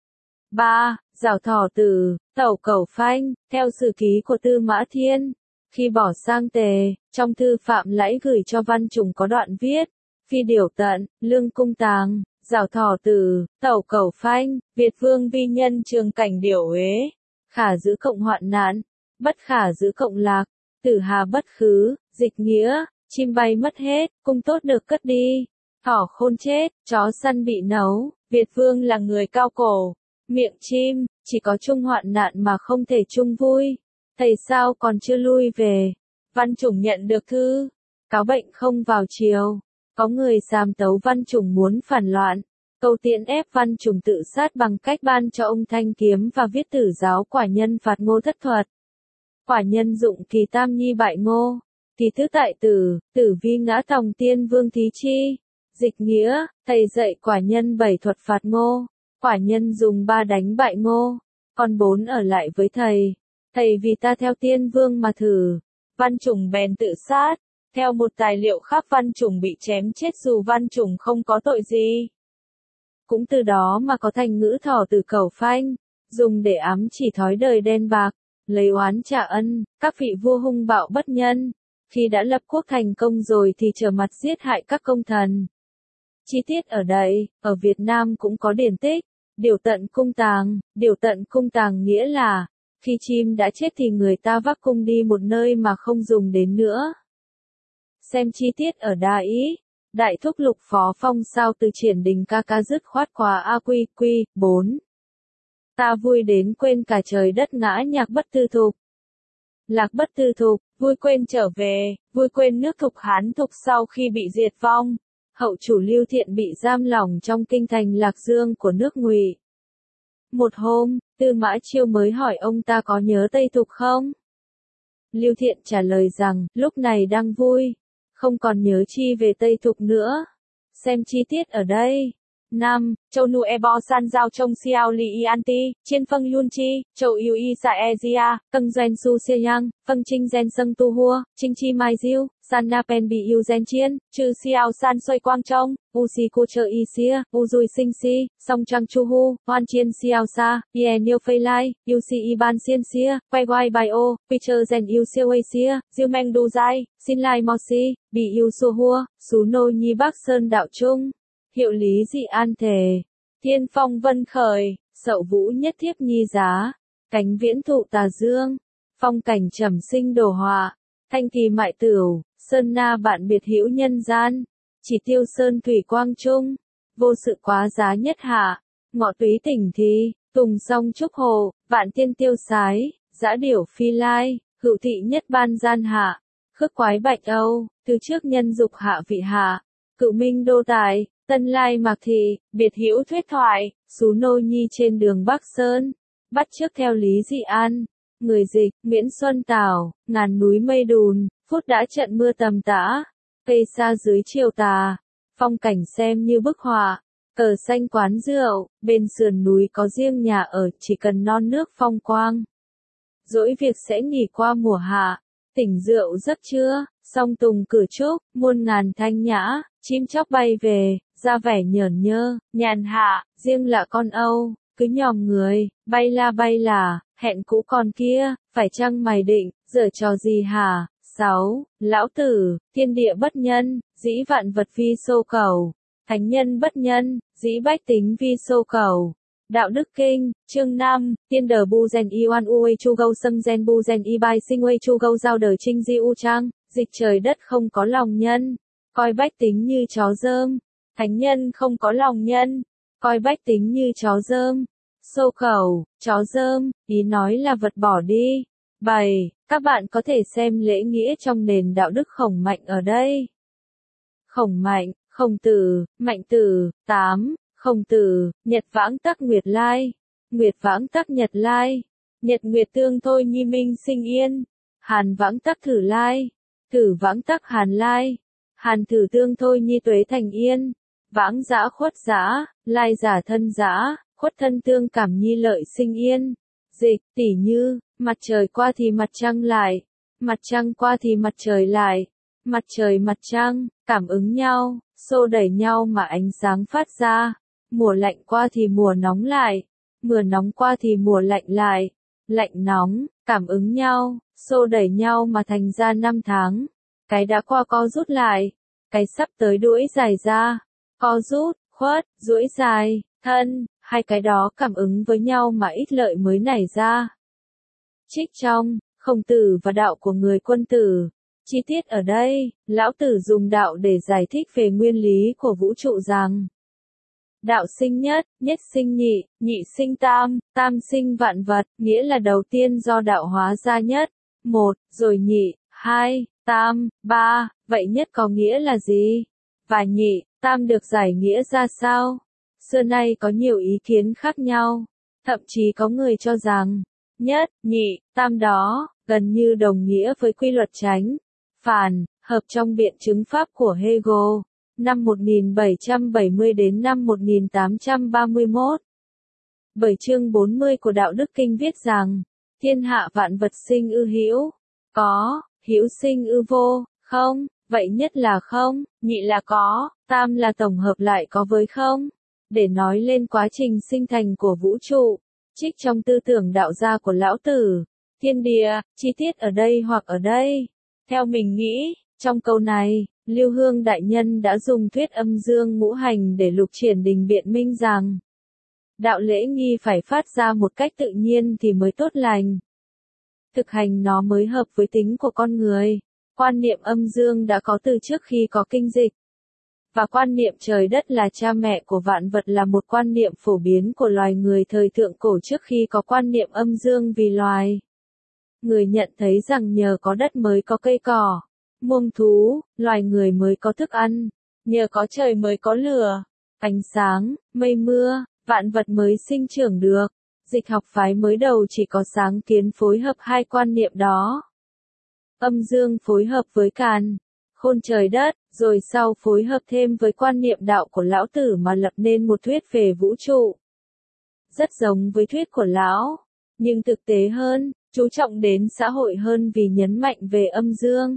ba. Giảo thỏ tử, tẩu cẩu phanh, theo sử ký của Tư Mã Thiên. Khi bỏ sang Tề, trong thư Phạm Lãi gửi cho Văn Trùng có đoạn viết, phi điểu tận, lương cung tàng, giảo thỏ tử, tẩu cẩu phanh, Việt vương vi nhân trường cảnh điểu uế, khả giữ cộng hoạn nạn, bất khả giữ cộng lạc, tử hà bất khứ, dịch nghĩa, chim bay mất hết, cung tốt được cất đi. Thỏ khôn chết, chó săn bị nấu, Việt vương là người cao cổ, miệng chim, chỉ có chung hoạn nạn mà không thể chung vui. Thầy sao còn chưa lui về? Văn Trùng nhận được thư, cáo bệnh không vào chiều. Có người giam tấu Văn Trùng muốn phản loạn. Câu tiễn ép Văn Trùng tự sát bằng cách ban cho ông thanh kiếm và viết tử giáo quả nhân phạt Ngô thất thuật. Quả nhân dụng kỳ tam nhi bại Ngô, kỳ thứ tại tử, tử vi ngã tòng tiên vương thí chi. Dịch nghĩa, thầy dạy quả nhân bảy thuật phạt Ngô, quả nhân dùng ba đánh bại Ngô, còn bốn ở lại với thầy. Thầy vì ta theo tiên vương mà thử. Văn Trùng bèn tự sát. Theo một tài liệu khác Văn Trùng bị chém chết dù Văn Trùng không có tội gì. Cũng từ đó mà có thành ngữ thỏ tử cẩu phanh, dùng để ám chỉ thói đời đen bạc, lấy oán trả ân, các vị vua hung bạo bất nhân. Khi đã lập quốc thành công rồi thì trở mặt giết hại các công thần. Chi tiết ở đây, ở Việt Nam cũng có điển tích, điều tận cung tàng, điều tận cung tàng nghĩa là, Khi chim đã chết thì người ta vác cung đi một nơi mà không dùng đến nữa. Xem chi tiết ở Đa Ý. Đại thúc Lục Phó Phong sao từ Triển Đình ca ca dứt khoát quá a quy quy. bốn. Ta vui đến quên cả trời đất ngã nhạc bất tư thục. Lạc bất tư thục, vui quên trở về, vui quên nước Thục Hán Thục sau khi bị diệt vong. Hậu chủ Lưu Thiện bị giam lỏng trong kinh thành Lạc Dương của nước Ngụy. Một hôm, Tư Mã Chiêu mới hỏi ông ta có nhớ Tây Thục không? Lưu Thiện trả lời rằng, lúc này đang vui, không còn nhớ chi về Tây Thục nữa. Xem chi tiết ở đây. năm. Châu Nu Ebo San Giao Trông Xiao Li Y Anti, Chiên Phâng Yun Chi, Châu Yu Y Sa E Zia, Câng Gen Su Xie Yang, Phâng Trinh Gen Sâng Tu Hua, Trinh Chi Mai Diêu, San Na Pen Bị Yu Gen Chiên, Chư Xiao San Xôi Quang Trông, U Si Cô Chơ Y Xia, U Dui Sinh Si, Song Trăng Chu Hu, Hoan Chiên Xiao Sa, Ye Niêu Phây Lai, U Si Y Ban Xiên Xia, Quay Quay Bio, Peter Gen Yu Siêu A Xia, Diêu Meng Du Dai, Xin Lai Mo Si, Bị Yu Su Hua, Sú Nô Nhi Bắc Sơn Đạo Trung. Hiệu lý dị an thề, thiên phong vân khởi, sậu vũ nhất thiếp nhi giá, cánh viễn thụ tà dương, phong cảnh trầm sinh đồ họa, thanh kỳ mại tửu, sơn na bạn biệt hữu nhân gian, chỉ tiêu sơn thủy quang trung, vô sự quá giá nhất hạ, ngọ túy tỉnh thi, tùng song trúc hồ, vạn tiên tiêu sái, dã điểu phi lai, hữu thị nhất ban gian hạ, khước quái bạch âu, từ trước nhân dục hạ vị hạ, cựu minh đô tài. Tân Lai Mạc Thị, biệt hữu thuyết thoại, Sú Nô Nhi trên đường Bắc Sơn, bắt chước theo Lý Dị An, người dịch, Miễn Xuân Tảo, ngàn núi mây đùn, phút đã trận mưa tầm tã, cây xa dưới chiều tà, phong cảnh xem như bức họa, cờ xanh quán rượu, bên sườn núi có riêng nhà ở, chỉ cần non nước phong quang. Dỗi việc sẽ nghỉ qua mùa hạ, tỉnh rượu giấc trưa, song tùng cử trúc, muôn ngàn thanh nhã, chim chóc bay về, ra vẻ nhởn nhơ, nhàn hạ, riêng là con âu, cứ nhòm người, bay la bay là, hẹn cũ còn kia, phải chăng mày định, giở trò gì hả? sáu. Lão tử, thiên địa bất nhân, dĩ vạn vật vi xô cầu, thánh nhân bất nhân, dĩ bách tính vi xô cầu. Đạo Đức Kinh, chương năm, tiên đờ bu gen y oan uê chu gâu sâng gen bu gen y bai sinh uê chu gâu giao đời trinh di u trang, dịch trời đất không có lòng nhân, coi bách tính như chó dơm, thánh nhân không có lòng nhân, coi bách tính như chó dơm, xô cầu, chó dơm, ý nói là vật bỏ đi. bảy. Các bạn có thể xem lễ nghĩa trong nền đạo đức Khổng Mạnh ở đây. Khổng Mạnh, Khổng Tử, Mạnh Tử. tám. Khổng Tử, Nhật vãng tắc Nguyệt Lai, Nguyệt vãng tắc Nhật Lai, Nhật Nguyệt tương thôi nhi minh sinh yên, Hàn vãng tắc Thử Lai, Thử vãng tắc Hàn Lai, Hàn thử tương thôi nhi tuế thành yên, vãng giã khuất giã, lai giả thân giã, khuất thân tương cảm nhi lợi sinh yên. Dịch, tỉ như, mặt trời qua thì mặt trăng lại, mặt trăng qua thì mặt trời lại, mặt trời mặt trăng, cảm ứng nhau, xô đẩy nhau mà ánh sáng phát ra. Mùa lạnh qua thì mùa nóng lại, mùa nóng qua thì mùa lạnh lại, lạnh nóng, cảm ứng nhau, xô đẩy nhau mà thành ra năm tháng. Cái đã qua co rút lại, cái sắp tới duỗi dài ra, co rút, khuất, duỗi dài, thân, hai cái đó cảm ứng với nhau mà ít lợi mới nảy ra. Trích trong, Khổng Tử và đạo của người quân tử. Chi tiết ở đây, Lão Tử dùng đạo để giải thích về nguyên lý của vũ trụ rằng đạo sinh nhất, nhất sinh nhị, nhị sinh tam, tam sinh vạn vật, nghĩa là đầu tiên do đạo hóa ra nhất, một, rồi nhị, hai, tam, ba, vậy nhất có nghĩa là gì? Và nhị, tam được giải nghĩa ra sao? Xưa nay có nhiều ý kiến khác nhau, thậm chí có người cho rằng, nhất, nhị, tam đó, gần như đồng nghĩa với quy luật chánh, phản, hợp trong biện chứng pháp của Hegel. Năm một nghìn bảy trăm bảy mươi đến năm một nghìn tám trăm ba mươi mốt. Bởi chương bốn mươi của Đạo Đức Kinh viết rằng, thiên hạ vạn vật sinh ư hữu, có, hữu sinh ư vô, không, vậy nhất là không, nhị là có, tam là tổng hợp lại có với không, để nói lên quá trình sinh thành của vũ trụ. Trích trong tư tưởng đạo gia của Lão Tử, thiên địa, chi tiết ở đây hoặc ở đây. Theo mình nghĩ, trong câu này, Lưu Hương Đại Nhân đã dùng thuyết âm dương ngũ hành để Lục Triển Đình biện minh rằng đạo lễ nghi phải phát ra một cách tự nhiên thì mới tốt lành. thực hành nó mới hợp với tính của con người. Quan niệm âm dương đã có từ trước khi có kinh dịch. Và quan niệm trời đất là cha mẹ của vạn vật là một quan niệm phổ biến của loài người thời thượng cổ trước khi có quan niệm âm dương vì loài. Người nhận thấy rằng nhờ có đất mới có cây cỏ, muông thú, loài người mới có thức ăn, nhờ có trời mới có lửa, ánh sáng, mây mưa, vạn vật mới sinh trưởng được. Dịch học phái mới đầu chỉ có sáng kiến phối hợp hai quan niệm đó. Âm dương phối hợp với càn khôn trời đất, rồi sau phối hợp thêm với quan niệm đạo của lão tử mà lập nên một thuyết về vũ trụ. Rất giống với thuyết của lão, nhưng thực tế hơn, chú trọng đến xã hội hơn vì nhấn mạnh về âm dương.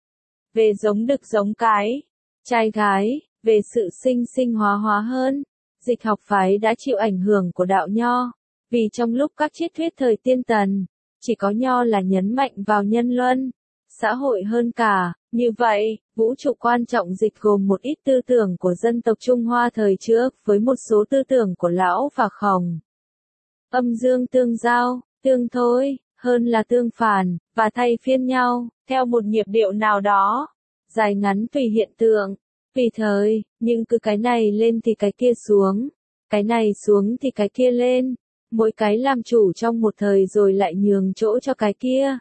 Về giống đực giống cái, trai gái, về sự sinh sinh hóa hóa hơn, dịch học phái đã chịu ảnh hưởng của đạo Nho, vì trong lúc các triết thuyết thời tiên tần, chỉ có Nho là nhấn mạnh vào nhân luân, xã hội hơn cả. Như vậy, vũ trụ quan trọng dịch gồm một ít tư tưởng của dân tộc Trung Hoa thời trước với một số tư tưởng của Lão và Khổng. Âm dương tương giao, tương thôi, hơn là tương phản, và thay phiên nhau, theo một nhịp điệu nào đó. Dài ngắn tùy hiện tượng, tùy thời, nhưng cứ cái này lên thì cái kia xuống, cái này xuống thì cái kia lên, mỗi cái làm chủ trong một thời rồi lại nhường chỗ cho cái kia.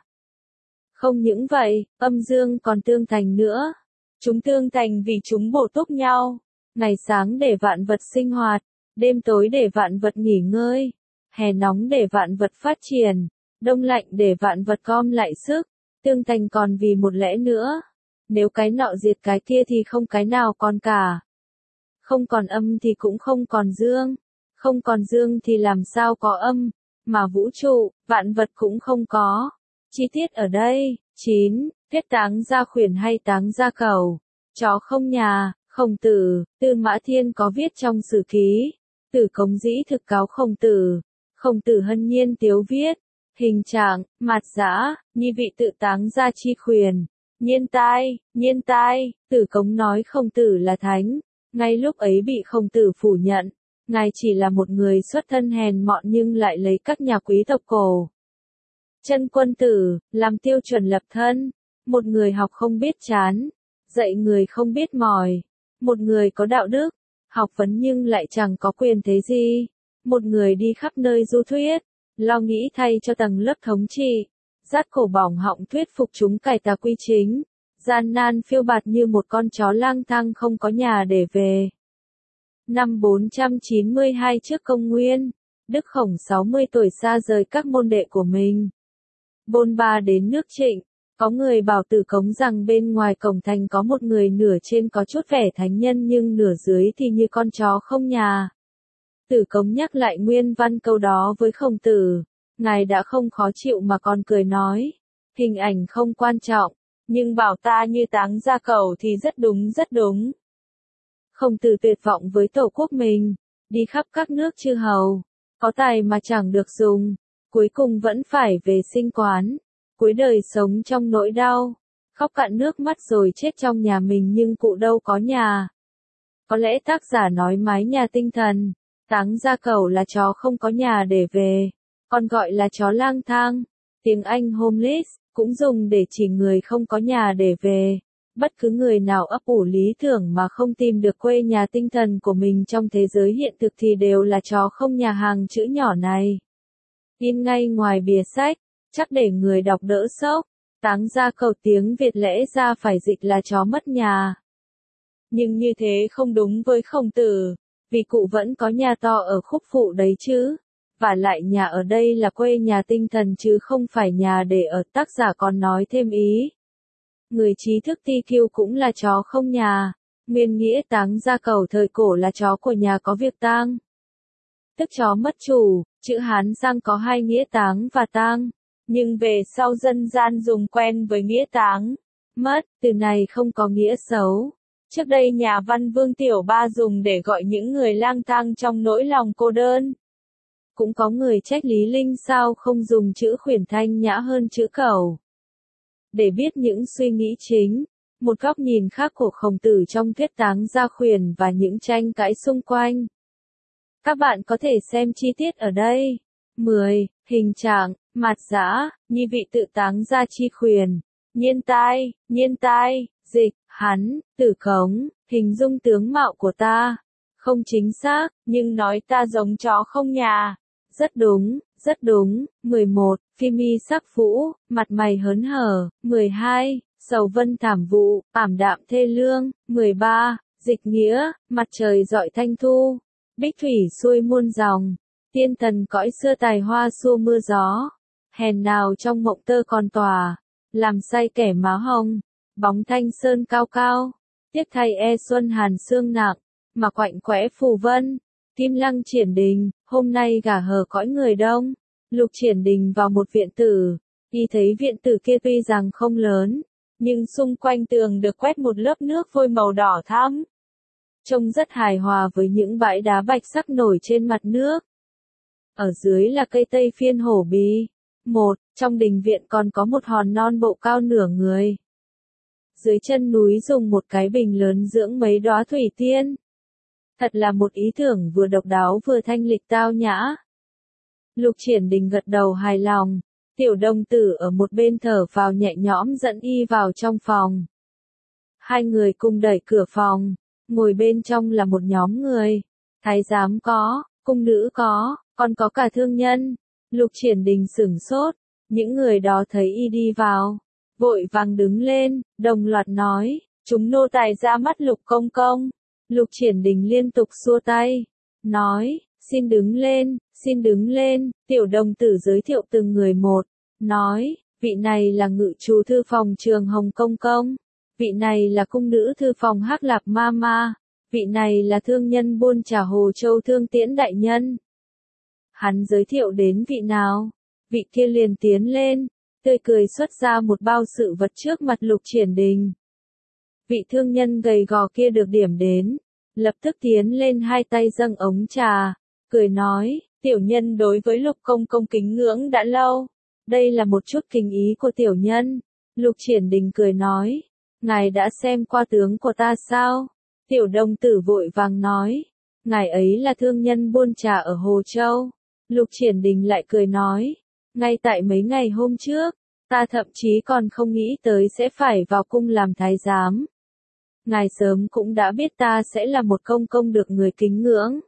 Không những vậy, âm dương còn tương thành nữa. Chúng tương thành vì chúng bổ túc nhau. Ngày sáng để vạn vật sinh hoạt, đêm tối để vạn vật nghỉ ngơi, hè nóng để vạn vật phát triển, đông lạnh để vạn vật gom lại sức. Tương thành còn vì một lẽ nữa. Nếu cái nọ diệt cái kia thì không cái nào còn cả. Không còn âm thì cũng không còn dương. Không còn dương thì làm sao có âm, mà vũ trụ, vạn vật cũng không có. Chi tiết ở đây, chín. Thuyết táng gia khuyển hay táng gia cầu. Chó không nhà, Khổng Tử, Tư Mã Thiên có viết trong sử ký. Tử Cống Dĩ thực cáo Khổng Tử. Khổng Tử hân nhiên tiếu viết. Hình trạng, mạt dã, nhi vị tự táng gia chi khuyển. Nhiên tai, nhiên tai, Tử Cống nói Khổng Tử là thánh. Ngay lúc ấy bị Khổng Tử phủ nhận. Ngài chỉ là một người xuất thân hèn mọn nhưng lại lấy các nhà quý tộc cổ chân quân tử, làm tiêu chuẩn lập thân. Một người học không biết chán, dạy người không biết mỏi. Một người có đạo đức, học vấn nhưng lại chẳng có quyền thế gì. Một người đi khắp nơi du thuyết, lo nghĩ thay cho tầng lớp thống trị. Rát cổ bỏng họng thuyết phục chúng cải tà quy chính. Gian nan phiêu bạt như một con chó lang thang không có nhà để về. Năm bốn trăm chín mươi hai trước công nguyên, Đức Khổng sáu mươi tuổi xa rời các môn đệ của mình. Bôn ba đến nước Trịnh, có người bảo Tử Cống rằng bên ngoài cổng thành có một người nửa trên có chút vẻ thánh nhân nhưng nửa dưới thì như con chó không nhà. Tử Cống nhắc lại nguyên văn câu đó với Khổng Tử, ngài đã không khó chịu mà còn cười nói, hình ảnh không quan trọng, nhưng bảo ta như táng gia cầu thì rất đúng rất đúng. Khổng Tử tuyệt vọng với tổ quốc mình, đi khắp các nước chư hầu, có tài mà chẳng được dùng. Cuối cùng vẫn phải về sinh quán, cuối đời sống trong nỗi đau, khóc cạn nước mắt rồi chết trong nhà mình nhưng cụ đâu có nhà. Có lẽ tác giả nói mái nhà tinh thần, táng gia cầu là chó không có nhà để về, còn gọi là chó lang thang, tiếng Anh homeless, cũng dùng để chỉ người không có nhà để về. Bất cứ người nào ấp ủ lý tưởng mà không tìm được quê nhà tinh thần của mình trong thế giới hiện thực thì đều là chó không nhà hàng chữ nhỏ này. In ngay ngoài bìa sách, chắc để người đọc đỡ sốc. Táng gia cầu tiếng Việt lẽ ra phải dịch là chó mất nhà. Nhưng như thế không đúng với Khổng Tử, vì cụ vẫn có nhà to ở khúc phụ đấy chứ. Và lại nhà ở đây là quê nhà tinh thần chứ không phải nhà để ở. Tác giả còn nói thêm ý. Người trí thức ti kiu cũng là chó không nhà. Nguyên nghĩa táng gia cầu thời cổ là chó của nhà có việc tang. Tức chó mất chủ, chữ Hán sang có hai nghĩa táng và tang, nhưng về sau dân gian dùng quen với nghĩa táng, mất, từ này không có nghĩa xấu. Trước đây nhà văn Vương Tiểu Ba dùng để gọi những người lang thang trong nỗi lòng cô đơn. Cũng có người trách Lý Linh sao không dùng chữ khuyển thanh nhã hơn chữ cẩu. Để biết những suy nghĩ chính, một góc nhìn khác của Khổng Tử trong thuyết táng gia khuyển và những tranh cãi xung quanh. Các bạn có thể xem chi tiết ở đây. mười. Hình trạng, Mạt dã, nhi vị tự táng ra chi khuyền. Nhiên tai, nhiên tai, dịch, hắn, tử cống, hình dung tướng mạo của ta. Không chính xác, nhưng nói ta giống chó không nhà. Rất đúng, rất đúng. mười một. Phi mi sắc vũ, mặt mày hớn hở. mười hai. Sầu vân thảm vụ, ảm đạm thê lương. mười ba. Dịch nghĩa, mặt trời rọi thanh thu. Bích thủy xuôi muôn dòng. Tiên thần cõi xưa tài hoa xua mưa gió. Hèn nào trong mộng tơ còn tỏa. Làm say kẻ máu hồng. Bóng thanh sơn cao cao. Tiếc thay e xuân hàn sương nặng. Mà quạnh quẽ phù vân. Kim lăng triển đình, hôm nay gả hờ cõi người đông. Lục triển đình vào một viện tử. Y thấy viện tử kia tuy rằng không lớn, nhưng xung quanh tường được quét một lớp nước vôi màu đỏ thắm. Trông rất hài hòa với những bãi đá bạch sắc nổi trên mặt nước. Ở dưới là cây tây phiên hổ bì. Một, trong đình viện còn có một hòn non bộ cao nửa người. Dưới chân núi dùng một cái bình lớn dưỡng mấy đóa thủy tiên. Thật là một ý tưởng vừa độc đáo vừa thanh lịch tao nhã. Lục triển đình gật đầu hài lòng. Tiểu đồng tử ở một bên thở vào nhẹ nhõm dẫn y vào trong phòng. Hai người cùng đẩy cửa phòng. Ngồi bên trong là một nhóm người. Thái giám có, cung nữ có, còn có cả thương nhân. Lục triển đình sửng sốt. Những người đó thấy y đi vào. Vội vàng đứng lên, đồng loạt nói. Chúng nô tài ra mắt Lục công công. Lục triển đình liên tục xua tay. Nói, xin đứng lên, xin đứng lên. Tiểu đồng tử giới thiệu từng người một. Nói, vị này là ngự trù thư phòng Trường Hồng công công. Vị này là cung nữ thư phòng Hắc Lạp ma ma. Vị này là thương nhân buôn trà Hồ Châu Thương Tiễn đại nhân. Hắn giới thiệu đến vị nào. Vị kia liền tiến lên, tươi cười xuất ra một bao sự vật trước mặt Lục triển đình. Vị thương nhân gầy gò kia được điểm đến, lập tức tiến lên hai tay dâng ống trà, cười nói, tiểu nhân đối với Lục công công kính ngưỡng đã lâu. Đây là một chút kính ý của tiểu nhân. Lục triển đình cười nói, ngài đã xem qua tướng của ta sao? Tiểu đồng tử vội vàng nói, ngài ấy là thương nhân buôn trà ở Hồ Châu. Lục triển đình lại cười nói, ngay tại mấy ngày hôm trước, ta thậm chí còn không nghĩ tới sẽ phải vào cung làm thái giám. Ngài sớm cũng đã biết ta sẽ là một công công được người kính ngưỡng.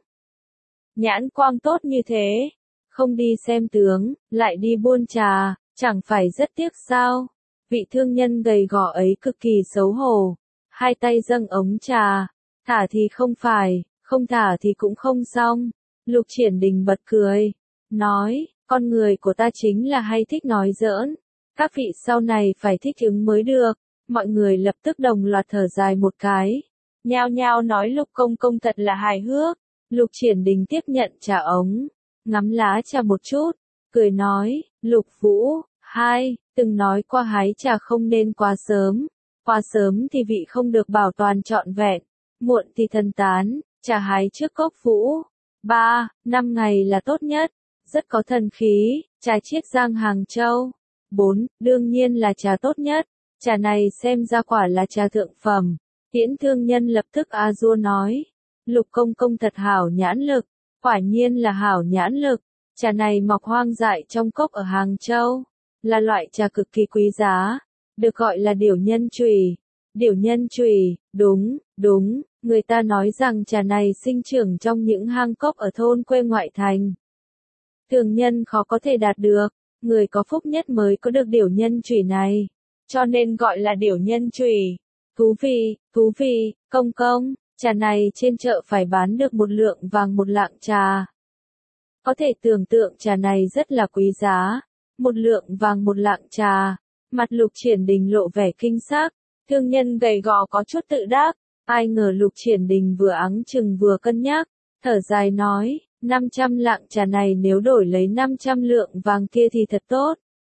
Nhãn quang tốt như thế, không đi xem tướng, lại đi buôn trà, chẳng phải rất tiếc sao? Vị thương nhân gầy gò ấy cực kỳ xấu hổ, hai tay dâng ống trà, thả thì không phải, không thả thì cũng không xong. Lục triển đình bật cười, nói, con người của ta chính là hay thích nói giỡn, các vị sau này phải thích ứng mới được. Mọi người lập tức đồng loạt thở dài một cái, nhao nhao nói Lục công công thật là hài hước. Lục triển đình tiếp nhận trà ống, ngắm lá trà một chút, cười nói, Lục Vũ, hai, từng nói qua hái trà không nên quá sớm, quá sớm thì vị không được bảo toàn trọn vẹn, muộn thì thân tán, trà hái trước cốc Vũ. Ba, năm ngày là tốt nhất, rất có thần khí, trà Chiết Giang Hàng Châu. Bốn, đương nhiên là trà tốt nhất, trà này xem ra quả là trà thượng phẩm. Tiễn thương nhân lập tức a dua nói, Lục công công thật hảo nhãn lực, quả nhiên là hảo nhãn lực, trà này mọc hoang dại trong cốc ở Hàng Châu, là loại trà cực kỳ quý giá, được gọi là điểu nhân chùy. Điểu nhân chùy, đúng, đúng, người ta nói rằng trà này sinh trưởng trong những hang cốc ở thôn quê ngoại thành. Thường nhân khó có thể đạt được, người có phúc nhất mới có được điểu nhân chùy này, cho nên gọi là điểu nhân chùy. Thú vị, thú vị, công công, trà này trên chợ phải bán được một lượng vàng một lạng trà. Có thể tưởng tượng trà này rất là quý giá, một lượng vàng một lạng trà. Mặt Lục triển đình lộ vẻ kinh sắc, thương nhân gầy gò có chút tự đắc, ai ngờ Lục triển đình vừa ắng chừng vừa cân nhắc, thở dài nói, năm trăm lạng trà này nếu đổi lấy năm trăm lượng vàng kia thì thật tốt.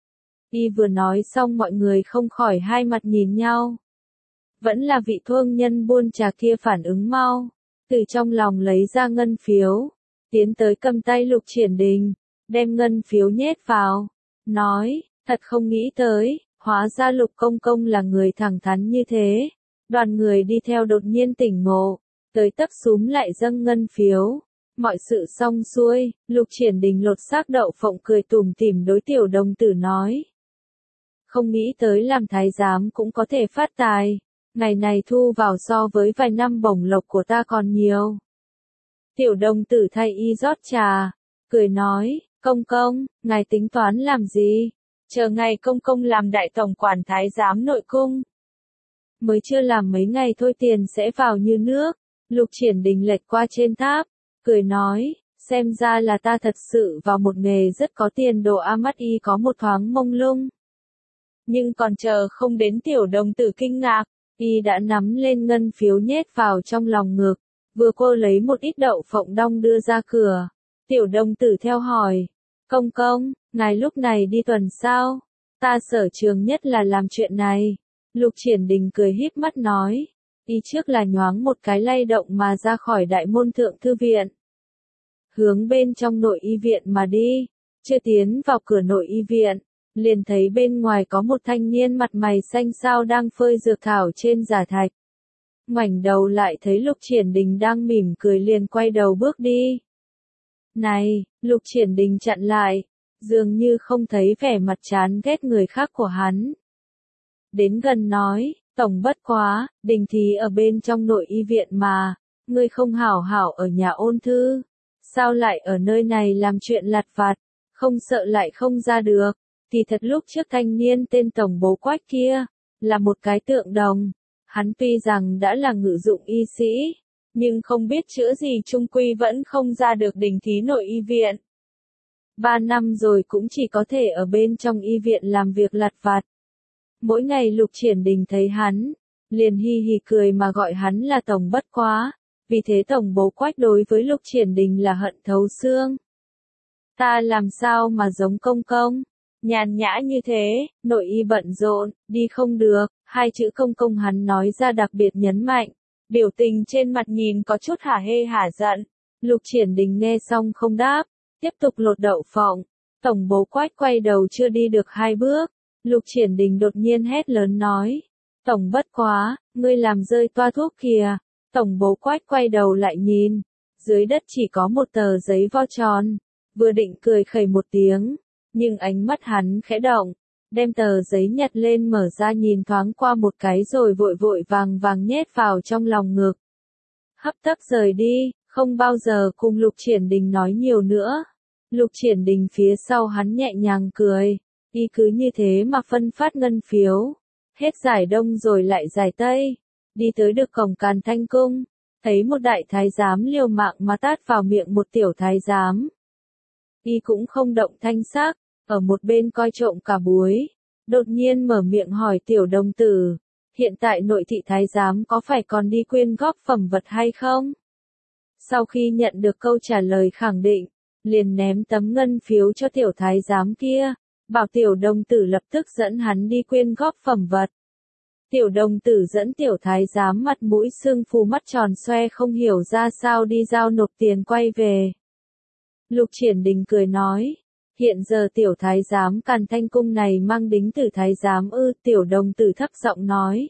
Y vừa nói xong mọi người không khỏi hai mặt nhìn nhau. Vẫn là vị thương nhân buôn trà kia phản ứng mau, từ trong lòng lấy ra ngân phiếu, tiến tới cầm tay Lục triển đình, đem ngân phiếu nhét vào, nói, thật không nghĩ tới, hóa ra Lục công công là người thẳng thắn như thế. Đoàn người đi theo đột nhiên tỉnh ngộ, tới tấp súm lại dâng ngân phiếu, Mọi sự xong xuôi, Lục Triển Đình lột xác đậu phộng cười tủm tỉm đối tiểu đồng tử nói. Không nghĩ tới làm thái giám cũng có thể phát tài, ngày này thu vào so với vài năm bổng lộc của ta còn nhiều. Tiểu đồng tử thay y rót trà, cười nói, công công, ngài tính toán làm gì? Chờ ngày công công làm đại tổng quản thái giám nội cung. Mới chưa làm mấy ngày thôi tiền sẽ vào như nước. Lục Triển Đình lệch qua trên tháp, cười nói, xem ra là ta thật sự vào một nghề rất có tiền đồ. A mắt y có một thoáng mông lung. Nhưng còn chờ không đến tiểu đồng tử kinh ngạc, y đã nắm lên ngân phiếu nhét vào trong lòng ngực, vừa cô lấy một ít đậu phộng đong đưa ra cửa. Tiểu đồng tử theo hỏi, công công, ngài lúc này đi tuần sao? Ta sở trường nhất là làm chuyện này. Lục Triển Đình cười híp mắt nói, y trước là nhoáng một cái lay động mà ra khỏi đại môn thượng thư viện. Hướng bên trong nội y viện mà đi, chưa tiến vào cửa nội y viện, liền thấy bên ngoài có một thanh niên mặt mày xanh xao đang phơi dược thảo trên giả thạch. Ngoảnh đầu lại thấy Lục Triển Đình đang mỉm cười liền quay đầu bước đi. Này, Lục Triển Đình chặn lại, dường như không thấy vẻ mặt chán ghét người khác của hắn. Đến gần nói, tổng bất quá, Đình thì ở bên trong nội y viện mà, ngươi không hảo hảo ở nhà ôn thư, sao lại ở nơi này làm chuyện lặt vặt, không sợ lại không ra được. Thì thật lúc trước thanh niên tên Tổng Bố Quách kia, là một cái tượng đồng, hắn tuy rằng đã là ngự dụng y sĩ, nhưng không biết chữa gì chung quy vẫn không ra được Đình thí nội y viện. Ba năm rồi cũng chỉ có thể ở bên trong y viện làm việc lặt vặt. Mỗi ngày Lục Triển Đình thấy hắn, liền hi hi cười mà gọi hắn là Tổng bất quá, vì thế Tổng Bố Quách đối với Lục Triển Đình là hận thấu xương. Ta làm sao mà giống công công, nhàn nhã như thế, nội y bận rộn, đi không được, hai chữ công công hắn nói ra đặc biệt nhấn mạnh, biểu tình trên mặt nhìn có chút hả hê hả giận. Lục Triển Đình nghe xong không đáp, tiếp tục lột đậu phộng. Tổng Bố Quách quay đầu chưa đi được hai bước, Lục Triển Đình đột nhiên hét lớn nói, Tổng bất quá, ngươi làm rơi toa thuốc kìa. Tổng Bố Quách quay đầu lại nhìn, dưới đất chỉ có một tờ giấy vo tròn, vừa định cười khẩy một tiếng, nhưng ánh mắt hắn khẽ động, đem tờ giấy nhặt lên mở ra nhìn thoáng qua một cái rồi vội vội vàng vàng nhét vào trong lòng ngực. Hấp tấp rời đi, không bao giờ cùng Lục Triển Đình nói nhiều nữa. Lục Triển Đình phía sau hắn nhẹ nhàng cười, y cứ như thế mà phân phát ngân phiếu, hết giải đông rồi lại giải tây, đi tới được cổng Càn Thanh Cung, thấy một đại thái giám liều mạng mà tát vào miệng một tiểu thái giám. Y cũng không động thanh sắc, ở một bên coi trộm cả buổi, đột nhiên mở miệng hỏi tiểu đồng tử, hiện tại nội thị thái giám có phải còn đi quyên góp phẩm vật hay không? Sau khi nhận được câu trả lời khẳng định, liền ném tấm ngân phiếu cho tiểu thái giám kia, bảo tiểu đồng tử lập tức dẫn hắn đi quyên góp phẩm vật. Tiểu đồng tử dẫn tiểu thái giám mặt mũi sưng phù mắt tròn xoe không hiểu ra sao đi giao nộp tiền quay về. Lục Triển Đình cười nói, hiện giờ tiểu thái giám Càn Thanh Cung này mang đính tử thái giám ư? Tiểu đồng tử thấp giọng nói.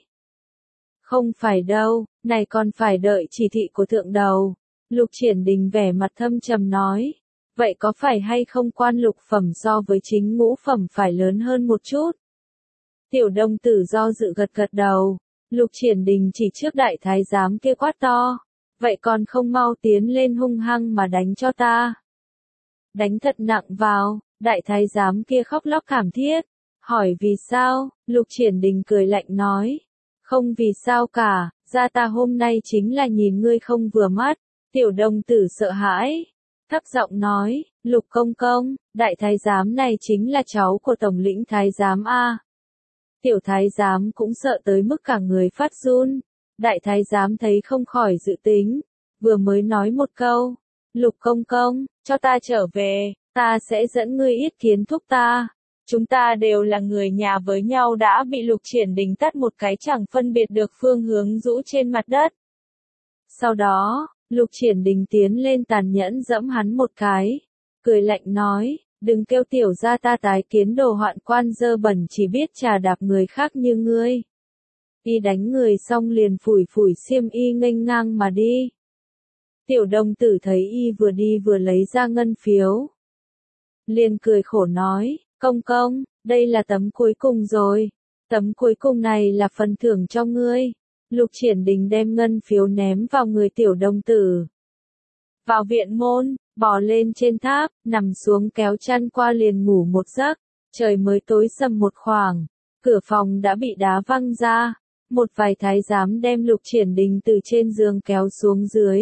Không phải đâu, này còn phải đợi chỉ thị của thượng đầu. Lục Triển Đình vẻ mặt thâm trầm nói, vậy có phải hay không quan lục phẩm so với chính ngũ phẩm phải lớn hơn một chút? Tiểu đồng tử do dự gật gật đầu, Lục Triển Đình chỉ trước đại thái giám kia quát to, vậy còn không mau tiến lên hung hăng mà đánh cho ta. Đánh thật nặng vào, đại thái giám kia khóc lóc thảm thiết, hỏi vì sao, Lục Triển Đình cười lạnh nói, không vì sao cả, ra ta hôm nay chính là nhìn ngươi không vừa mắt. Tiểu đồng tử sợ hãi, thấp giọng nói, Lục công công, đại thái giám này chính là cháu của tổng lĩnh thái giám A. Tiểu thái giám cũng sợ tới mức cả người phát run, đại thái giám thấy không khỏi dự tính, vừa mới nói một câu, Lục công công, cho ta trở về, ta sẽ dẫn ngươi yết kiến thúc ta. Chúng ta đều là người nhà với nhau đã bị Lục Triển Đình tát một cái chẳng phân biệt được phương hướng rũ trên mặt đất. Sau đó, Lục Triển Đình tiến lên tàn nhẫn dẫm hắn một cái, cười lạnh nói, đừng kêu tiểu gia ta tái kiến đồ hoạn quan dơ bẩn chỉ biết trà đạp người khác như ngươi. Y đánh người xong liền phủi phủi xiêm y nghênh ngang mà đi. Tiểu đồng tử thấy y vừa đi vừa lấy ra ngân phiếu. Liền cười khổ nói, công công, đây là tấm cuối cùng rồi. Tấm cuối cùng này là phần thưởng cho ngươi. Lục Triển Đình đem ngân phiếu ném vào người tiểu đồng tử. Vào viện môn, bò lên trên tháp, nằm xuống kéo chăn qua liền ngủ một giấc. Trời mới tối sầm một khoảng, cửa phòng đã bị đá văng ra. Một vài thái giám đem Lục Triển Đình từ trên giường kéo xuống dưới.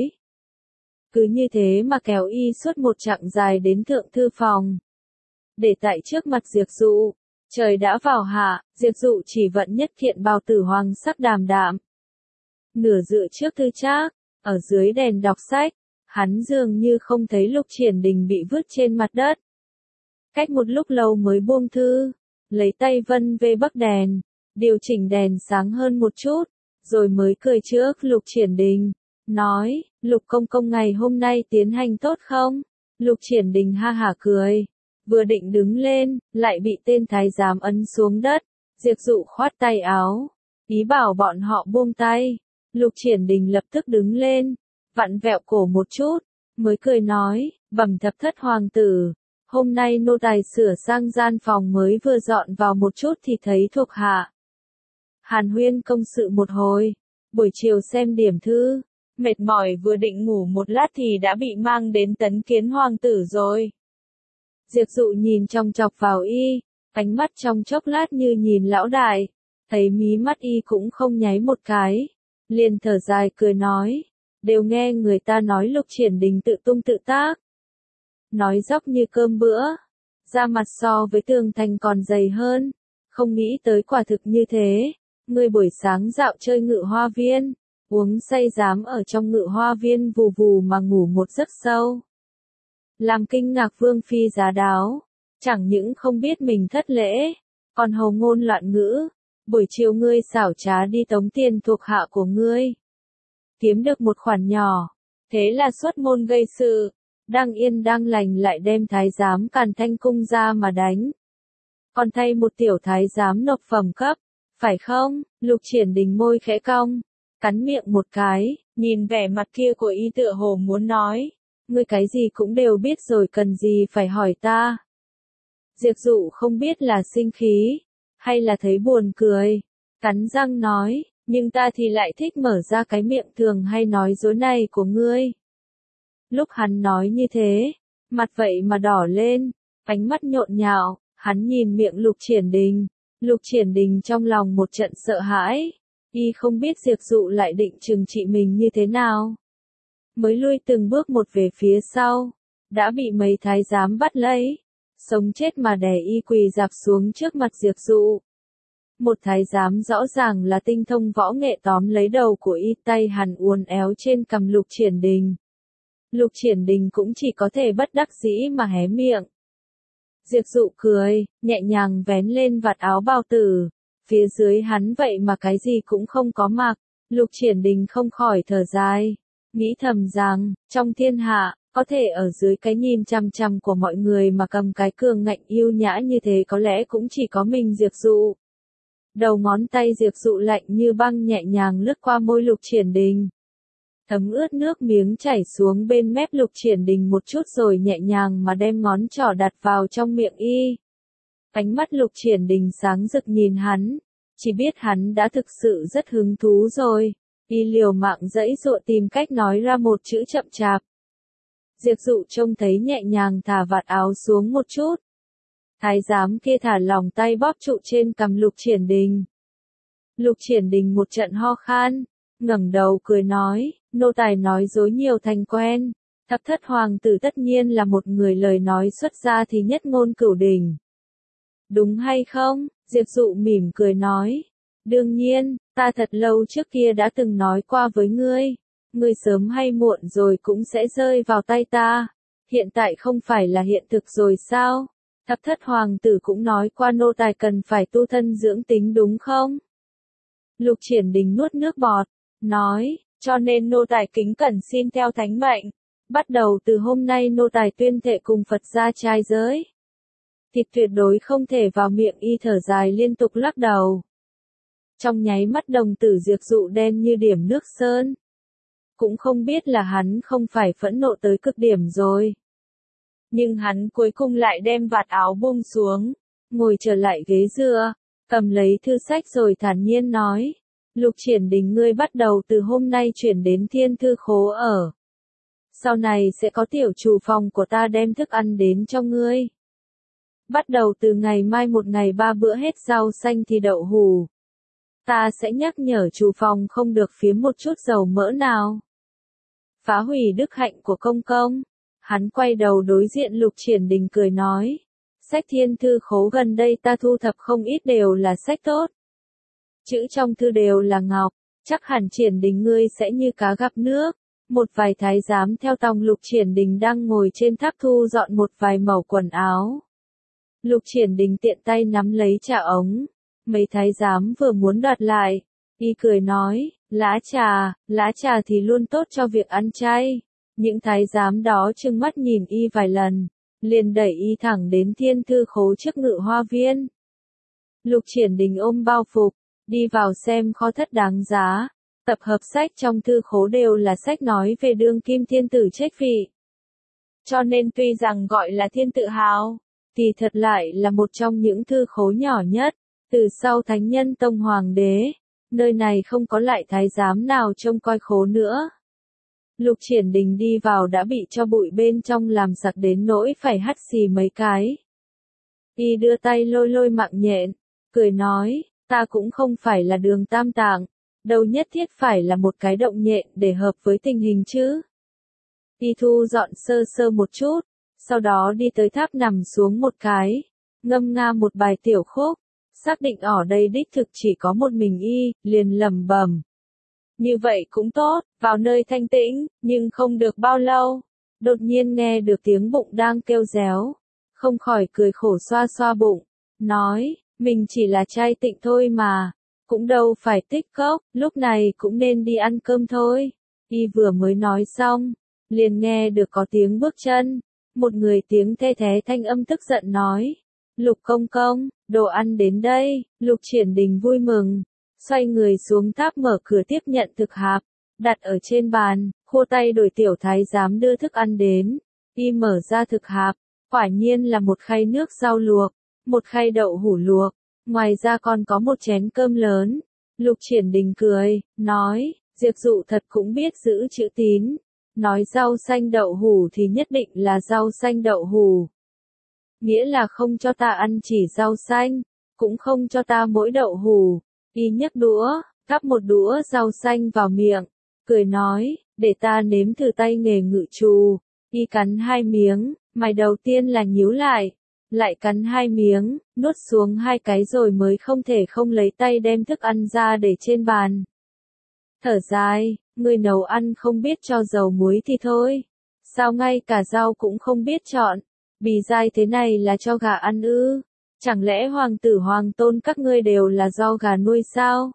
Cứ như thế mà kéo y suốt một chặng dài đến thượng thư phòng. Để tại trước mặt Diệp Dụ, trời đã vào hạ, Diệp Dụ chỉ vận nhất thiện bào tử hoàng sắc đàm đạm. Nửa dựa trước thư trác, ở dưới đèn đọc sách, hắn dường như không thấy Lục Triển Đình bị vứt trên mặt đất. Cách một lúc lâu mới buông thư, lấy tay vân về bắc đèn, điều chỉnh đèn sáng hơn một chút, rồi mới cười trước Lục Triển Đình, nói, Lục công công ngày hôm nay tiến hành tốt không? Lục Triển Đình ha hả cười, vừa định đứng lên, lại bị tên thái giám ấn xuống đất. Diệp Dụ khoát tay áo, ý bảo bọn họ buông tay. Lục Triển Đình lập tức đứng lên, vặn vẹo cổ một chút, mới cười nói, bẩm thập thất hoàng tử, hôm nay nô tài sửa sang gian phòng mới vừa dọn vào một chút thì thấy thuộc hạ hàn huyên công sự một hồi, buổi chiều xem điểm thư, mệt mỏi vừa định ngủ một lát thì đã bị mang đến tấn kiến hoàng tử rồi. Diệp Dụ nhìn chòng chọc vào y, ánh mắt trong chốc lát như nhìn lão đại, thấy mí mắt y cũng không nháy một cái, liền thở dài cười nói, đều nghe người ta nói Lục Triển Đình tự tung tự tác. Nói dóc như cơm bữa, da mặt so với tường thành còn dày hơn, không nghĩ tới quả thực như thế. Ngươi buổi sáng dạo chơi ngự hoa viên, uống say dám ở trong ngự hoa viên vù vù mà ngủ một giấc sâu. Làm kinh ngạc vương phi giá đáo, chẳng những không biết mình thất lễ, còn hầu ngôn loạn ngữ. Buổi chiều ngươi xảo trá đi tống tiền thuộc hạ của ngươi, kiếm được một khoản nhỏ, thế là xuất môn gây sự, đang yên đang lành lại đem thái giám Càn Thanh cung ra mà đánh. Còn thay một tiểu thái giám nộp phẩm cấp, phải không? Lục Triển Đình môi khẽ cong, cắn miệng một cái, nhìn vẻ mặt kia của y tựa hồ muốn nói, ngươi cái gì cũng đều biết rồi cần gì phải hỏi ta. Diệp Dụ không biết là sinh khí, hay là thấy buồn cười, cắn răng nói, nhưng ta thì lại thích mở ra cái miệng thường hay nói dối này của ngươi. Lúc hắn nói như thế, mặt vậy mà đỏ lên, ánh mắt nhộn nhạo, hắn nhìn miệng Lục Triển Đình. Lục Triển Đình trong lòng một trận sợ hãi, y không biết Diệp Dụ lại định trừng trị mình như thế nào. Mới lui từng bước một về phía sau, đã bị mấy thái giám bắt lấy, sống chết mà đè y quỳ dạp xuống trước mặt Diệp Dụ. Một thái giám rõ ràng là tinh thông võ nghệ tóm lấy đầu của y, tay hắn uốn éo trên cằm Lục Triển Đình. Lục Triển Đình cũng chỉ có thể bất đắc dĩ mà hé miệng. Diệp Dụ cười, nhẹ nhàng vén lên vạt áo bào tử, phía dưới hắn vậy mà cái gì cũng không có mặc. Lục Triển Đình không khỏi thở dài, nghĩ thầm rằng, trong thiên hạ, có thể ở dưới cái nhìn chằm chằm của mọi người mà cầm cái cường ngạnh yêu nhã như thế có lẽ cũng chỉ có mình Diệp Dụ. Đầu ngón tay Diệp Dụ lạnh như băng nhẹ nhàng lướt qua môi Lục Triển Đình. Thấm ướt nước miếng chảy xuống bên mép Lục Triển Đình một chút rồi nhẹ nhàng mà đem ngón trỏ đặt vào trong miệng y. Ánh mắt Lục Triển Đình sáng rực nhìn hắn, chỉ biết hắn đã thực sự rất hứng thú rồi, y liều mạng giãy giụa tìm cách nói ra một chữ chậm chạp. Diệp Dụ trông thấy nhẹ nhàng thả vạt áo xuống một chút. Thái giám kia thả lỏng tay bóp trụ trên cằm Lục Triển Đình. Lục Triển Đình một trận ho khan, ngẩng đầu cười nói, nô tài nói dối nhiều thành quen, thập thất hoàng tử tất nhiên là một người lời nói xuất ra thì nhất ngôn cửu đỉnh. Đúng hay không? Diệp Dụ mỉm cười nói, đương nhiên, ta thật lâu trước kia đã từng nói qua với ngươi, ngươi sớm hay muộn rồi cũng sẽ rơi vào tay ta, hiện tại không phải là hiện thực rồi sao? Thập thất hoàng tử cũng nói qua nô tài cần phải tu thân dưỡng tính đúng không? Lục Triển Đình nuốt nước bọt, nói, cho nên nô tài kính cẩn xin theo thánh mệnh, bắt đầu từ hôm nay nô tài tuyên thệ cùng Phật gia trai giới. Thì tuyệt đối không thể vào miệng y thở dài liên tục lắc đầu. Trong nháy mắt đồng tử Diệp Dụ đen như điểm nước sơn. cũng không biết là hắn không phải phẫn nộ tới cực điểm rồi. Nhưng hắn cuối cùng lại đem vạt áo buông xuống, ngồi trở lại ghế dựa, cầm lấy thư sách rồi thản nhiên nói, Lục Triển Đình ngươi bắt đầu từ hôm nay chuyển đến Thiên Thư Khố ở. Sau này sẽ có tiểu chủ phòng của ta đem thức ăn đến cho ngươi. Bắt đầu từ ngày mai một ngày ba bữa hết rau xanh thì đậu hủ. Ta sẽ nhắc nhở chủ phòng không được phiếm một chút dầu mỡ nào. Phá hủy đức hạnh của công công. Hắn quay đầu đối diện Lục Triển Đình cười nói. Sách Thiên Thư Khố gần đây ta thu thập không ít đều là sách tốt. Chữ trong thư đều là ngọc, chắc hẳn Triển Đình ngươi sẽ như cá gặp nước. Một vài thái giám theo tòng Lục Triển Đình đang ngồi trên tháp thu dọn một vài mẩu quần áo. Lục Triển Đình tiện tay nắm lấy trà ống. Mấy thái giám vừa muốn đoạt lại. Y cười nói, lá trà, lá trà thì luôn tốt cho việc ăn chay. Những thái giám đó trừng mắt nhìn Y vài lần. Liền đẩy Y thẳng đến Thiên Thư Khố trước Ngự Hoa Viên. Lục Triển Đình ôm bao phục, đi vào xem kho thất đáng giá. Tập hợp sách trong thư khố đều là sách nói về đương kim thiên tử Trách Vị. Cho nên tuy rằng gọi là thiên tự hào, thì thật lại là một trong những thư khố nhỏ nhất, từ sau Thánh Nhân Tông Hoàng đế, nơi này không có lại thái giám nào trông coi khố nữa. Lục Triển Đình đi vào đã bị cho bụi bên trong làm sặc đến nỗi phải hắt xì mấy cái. Y đưa tay lôi lôi mạng nhện, cười nói, ta cũng không phải là Đường Tam Tạng. Đâu nhất thiết phải là một cái động nhện để hợp với tình hình chứ. Y thu dọn sơ sơ một chút, sau đó đi tới tháp nằm xuống một cái, ngâm nga một bài tiểu khúc, xác định ở đây đích thực chỉ có một mình Y, liền lẩm bẩm. Như vậy cũng tốt, vào nơi thanh tĩnh, nhưng không được bao lâu. Đột nhiên nghe được tiếng bụng đang kêu réo, không khỏi cười khổ xoa xoa bụng, nói, mình chỉ là trai tịnh thôi mà. Cũng đâu phải tích cốc, lúc này cũng nên đi ăn cơm thôi. Y vừa mới nói xong, liền nghe được có tiếng bước chân. Một người tiếng the thé thanh âm tức giận nói. Lục công công, đồ ăn đến đây. Lục Triển Đình vui mừng, xoay người xuống tháp mở cửa tiếp nhận thực hạp, đặt ở trên bàn, khua tay đổi tiểu thái giám đưa thức ăn đến. Y mở ra thực hạp, quả nhiên là một khay nước rau luộc, một khay đậu hủ luộc. Ngoài ra còn có một chén cơm lớn. Lục Triển Đình cười, nói, Diệp Dụ thật cũng biết giữ chữ tín. Nói rau xanh đậu hủ thì nhất định là rau xanh đậu hủ. Nghĩa là không cho ta ăn chỉ rau xanh, cũng không cho ta mỗi đậu hủ. Y nhấc đũa, cắp một đũa rau xanh vào miệng, cười nói, để ta nếm thử tay nghề ngự trù. Y cắn hai miếng, mày đầu tiên là nhíu lại. Lại cắn hai miếng, nuốt xuống hai cái rồi mới không thể không lấy tay đem thức ăn ra để trên bàn. Thở dài, người nấu ăn không biết cho dầu muối thì thôi. Sao ngay cả rau cũng không biết chọn? Bì dai thế này là cho gà ăn ư? Chẳng lẽ hoàng tử hoàng tôn các ngươi đều là do gà nuôi sao?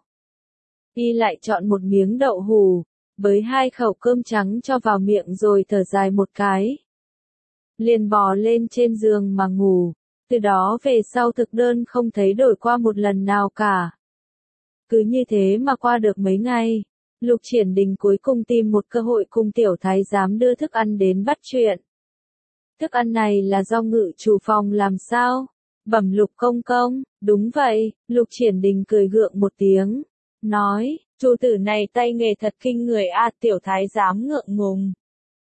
Y lại chọn một miếng đậu hủ, với hai khẩu cơm trắng cho vào miệng rồi thở dài một cái. Liền bò lên trên giường mà ngủ, từ đó về sau thực đơn không thấy đổi qua một lần nào cả. Cứ như thế mà qua được mấy ngày, Lục Triển Đình cuối cùng tìm một cơ hội cùng tiểu thái giám đưa thức ăn đến bắt chuyện. Thức ăn này là do ngự chủ phòng làm sao? Bẩm Lục công công, đúng vậy. Lục Triển Đình cười gượng một tiếng, nói, chủ tử này tay nghề thật kinh người a. Tiểu thái giám ngượng ngùng,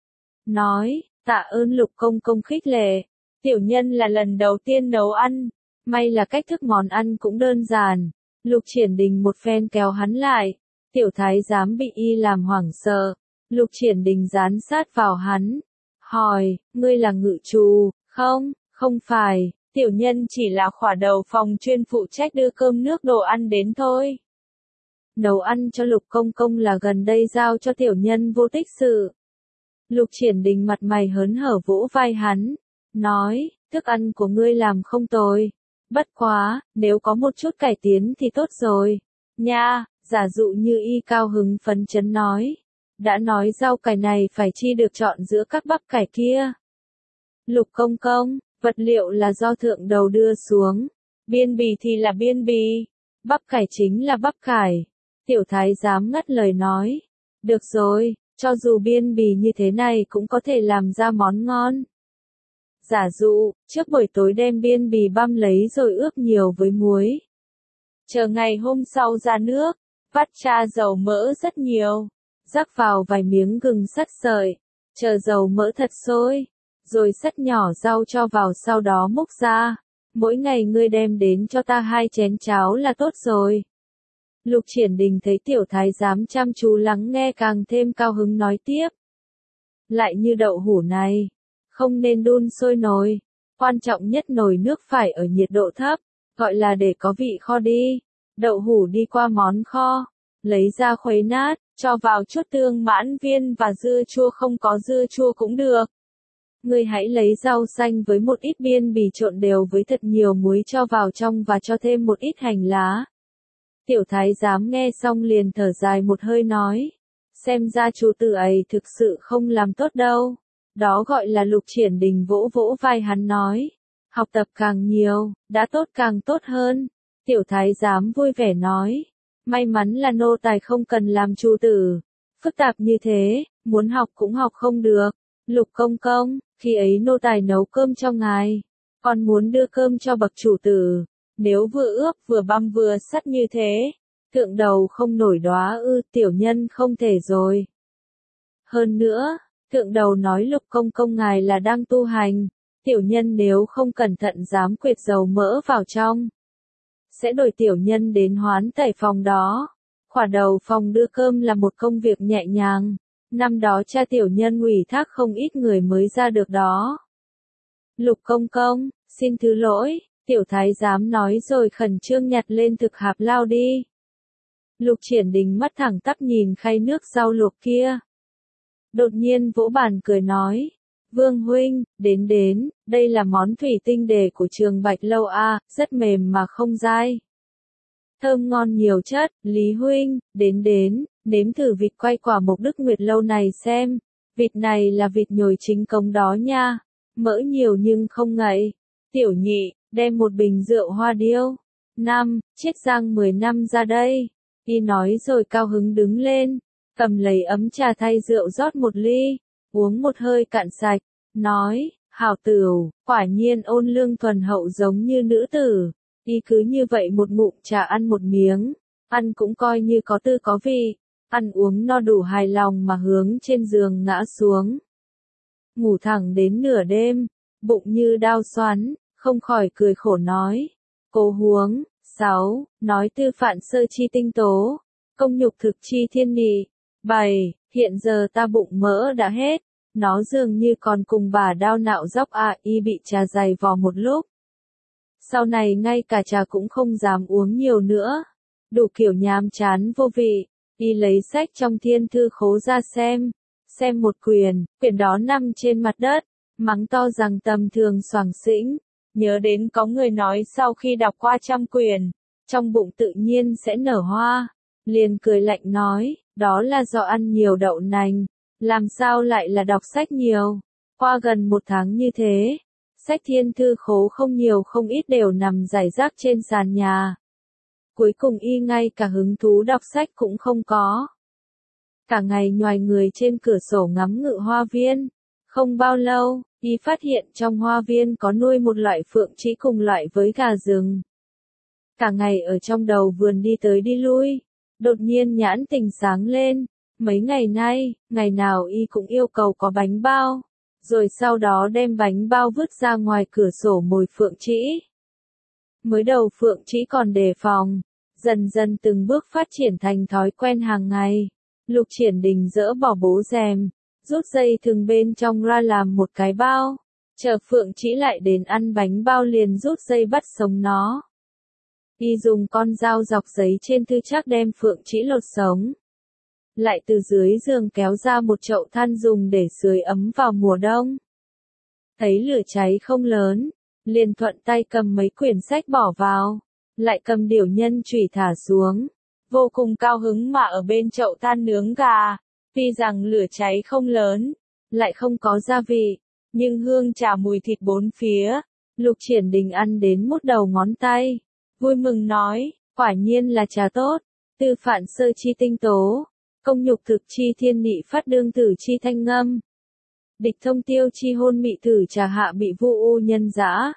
nói, tạ ơn Lục công công khích lệ, tiểu nhân là lần đầu tiên nấu ăn, may là cách thức món ăn cũng đơn giản. Lục Triển Đình một phen kéo hắn lại, tiểu thái giám bị Y làm hoảng sợ. Lục Triển Đình dán sát vào hắn, hỏi, ngươi là ngự trù? Không, không phải, tiểu nhân chỉ là khỏa đầu phòng chuyên phụ trách đưa cơm nước đồ ăn đến thôi. Nấu ăn cho Lục công công là gần đây giao cho tiểu nhân vô tích sự. Lục Triển Đình mặt mày hớn hở vỗ vai hắn, nói, thức ăn của ngươi làm không tồi. Bất quá, nếu có một chút cải tiến thì tốt rồi. Nha, giả dụ như Y cao hứng phấn chấn nói. Đã nói rau cải này phải chi được chọn giữa các bắp cải kia. Lục công công, vật liệu là do thượng đầu đưa xuống. Biên bì thì là biên bì. Bắp cải chính là bắp cải. Tiểu thái giám ngắt lời nói. Được rồi, cho dù biên bì như thế này cũng có thể làm ra món ngon. Giả dụ, trước buổi tối đem biên bì băm lấy rồi ướp nhiều với muối. Chờ ngày hôm sau ra nước, vắt tra dầu mỡ rất nhiều, rắc vào vài miếng gừng sắt sợi, chờ dầu mỡ thật sôi, rồi xắt nhỏ rau cho vào sau đó múc ra. Mỗi ngày ngươi đem đến cho ta hai chén cháo là tốt rồi. Lục Triển Đình thấy tiểu thái giám chăm chú lắng nghe càng thêm cao hứng nói tiếp. Lại như đậu hũ này, không nên đun sôi nồi, quan trọng nhất nồi nước phải ở nhiệt độ thấp, gọi là để có vị kho đi. Đậu hũ đi qua món kho, lấy ra khuấy nát, cho vào chút tương mãn viên và dưa chua, không có dưa chua cũng được. Ngươi hãy lấy rau xanh với một ít biên bì trộn đều với thật nhiều muối cho vào trong và cho thêm một ít hành lá. Tiểu thái giám nghe xong liền thở dài một hơi nói, xem ra chú tử ấy thực sự không làm tốt đâu. Đó gọi là Lục Triển Đình vỗ vỗ vai hắn nói, học tập càng nhiều, đã tốt càng tốt hơn. Tiểu thái giám vui vẻ nói, may mắn là nô tài không cần làm chủ tử. Phức tạp như thế, muốn học cũng học không được. Lục công công, khi ấy nô tài nấu cơm cho ngài, còn muốn đưa cơm cho bậc chủ tử. Nếu vừa ướp vừa băm vừa sắt như thế, thượng đầu không nổi đóa ư, tiểu nhân không thể rồi. Hơn nữa, thượng đầu nói Lục công công ngài là đang tu hành, tiểu nhân nếu không cẩn thận dám quệt dầu mỡ vào trong, sẽ đổi tiểu nhân đến hoán tẩy phòng đó. Khỏa đầu phòng đưa cơm là một công việc nhẹ nhàng, năm đó cha tiểu nhân ủy thác không ít người mới ra được đó. Lục công công, xin thứ lỗi, tiểu thái giám nói rồi khẩn trương nhặt lên thực hạp lao đi. Lục Triển Đình mắt thẳng tắp nhìn khay nước rau luộc kia. Đột nhiên vỗ bàn cười nói, Vương huynh, đến đến, đây là món thủy tinh đề của trường Bạch Lâu a, rất mềm mà không dai. Thơm ngon nhiều chất, Lý huynh, đến đến, nếm thử vịt quay quả Mộc Đức Nguyệt Lâu này xem, vịt này là vịt nhồi chính cống đó nha, mỡ nhiều nhưng không ngậy. Tiểu nhị, đem một bình rượu hoa điêu, năm, chiết giang mười năm ra đây. Y nói rồi cao hứng đứng lên, cầm lấy ấm trà thay rượu rót một ly, uống một hơi cạn sạch, nói, hảo tửu, quả nhiên ôn lương thuần hậu giống như nữ tử. Y cứ như vậy một ngụm trà ăn một miếng, ăn cũng coi như có tư có vị, ăn uống no đủ hài lòng mà hướng trên giường ngã xuống. Ngủ thẳng đến nửa đêm, bụng như đau xoắn, không khỏi cười khổ nói, cố huống. sáu. Nói tư phạn sơ chi tinh tố, công nhục thực chi thiên nị. bảy. Hiện giờ ta bụng mỡ đã hết, nó dường như còn cùng bà đau nạo dóc à. Y bị trà dày vò một lúc, sau này ngay cả trà cũng không dám uống nhiều nữa, đủ kiểu nhàm chán vô vị. Y lấy sách trong thiên thư khố ra xem, xem một quyển, quyển đó nằm trên mặt đất, mắng to rằng tầm thường xoàng xĩnh. Nhớ đến có người nói sau khi đọc qua trăm quyển, trong bụng tự nhiên sẽ nở hoa, liền cười lạnh nói, đó là do ăn nhiều đậu nành, làm sao lại là đọc sách nhiều. Qua gần một tháng như thế, sách thiên thư khố không nhiều không ít đều nằm rải rác trên sàn nhà. Cuối cùng y ngay cả hứng thú đọc sách cũng không có. Cả ngày nhoài người trên cửa sổ ngắm ngự hoa viên. Không bao lâu, y phát hiện trong hoa viên có nuôi một loại phượng trĩ cùng loại với gà rừng. Cả ngày ở trong đầu vườn đi tới đi lui, đột nhiên nhãn tình sáng lên. Mấy ngày nay, ngày nào y cũng yêu cầu có bánh bao, rồi sau đó đem bánh bao vứt ra ngoài cửa sổ mồi phượng trĩ. Mới đầu phượng trĩ còn đề phòng, dần dần từng bước phát triển thành thói quen hàng ngày. Lục Triển Đình dỡ bỏ bố rèm, rút dây thừng bên trong ra làm một cái bao, chờ phượng trĩ lại đến ăn bánh bao liền rút dây bắt sống nó. Y dùng con dao dọc giấy trên thư chắc đem phượng trĩ lột sống. Lại từ dưới giường kéo ra một chậu than dùng để sưởi ấm vào mùa đông. Thấy lửa cháy không lớn, liền thuận tay cầm mấy quyển sách bỏ vào, lại cầm điểu nhân chủy thả xuống, vô cùng cao hứng mà ở bên chậu than nướng gà. Tuy rằng lửa cháy không lớn, lại không có gia vị, nhưng hương trà mùi thịt bốn phía. Lục Triển Đình ăn đến mút đầu ngón tay, vui mừng nói, quả nhiên là trà tốt, tư phạn sơ chi tinh tố, Công nhục thực chi thiên nị phát đương tử chi thanh ngâm. Địch thông tiêu chi hôn mị tử trà hạ bị vu u nhân dã.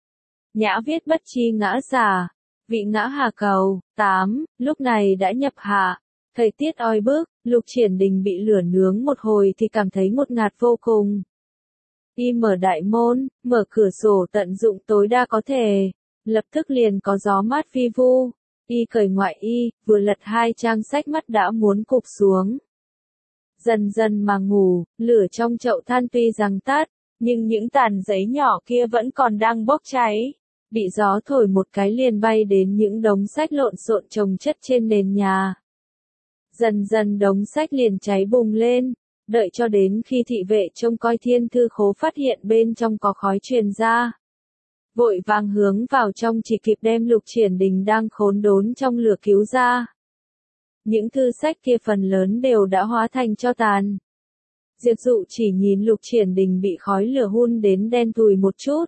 Nhã viết bất chi ngã giả, vị ngã hà cầu. tám. Lúc này đã nhập hạ, thời tiết oi bức, Lục Triển Đình bị lửa nướng một hồi thì cảm thấy ngột ngạt vô cùng. Y mở đại môn, mở cửa sổ tận dụng tối đa có thể, lập tức liền có gió mát vi vu. Y cởi ngoại y, vừa lật hai trang sách mắt đã muốn cụp xuống. Dần dần mà ngủ, lửa trong chậu than tuy rằng tắt, nhưng những tàn giấy nhỏ kia vẫn còn đang bốc cháy. Bị gió thổi một cái liền bay đến những đống sách lộn xộn chồng chất trên nền nhà. Dần dần đống sách liền cháy bùng lên, đợi cho đến khi thị vệ trông coi thiên thư khố phát hiện bên trong có khói truyền ra. Vội vàng hướng vào trong chỉ kịp đem Lục Triển Đình đang khốn đốn trong lửa cứu ra. Những thư sách kia phần lớn đều đã hóa thành tro tàn. Diệp Dụ chỉ nhìn Lục Triển Đình bị khói lửa hun đến đen thui một chút.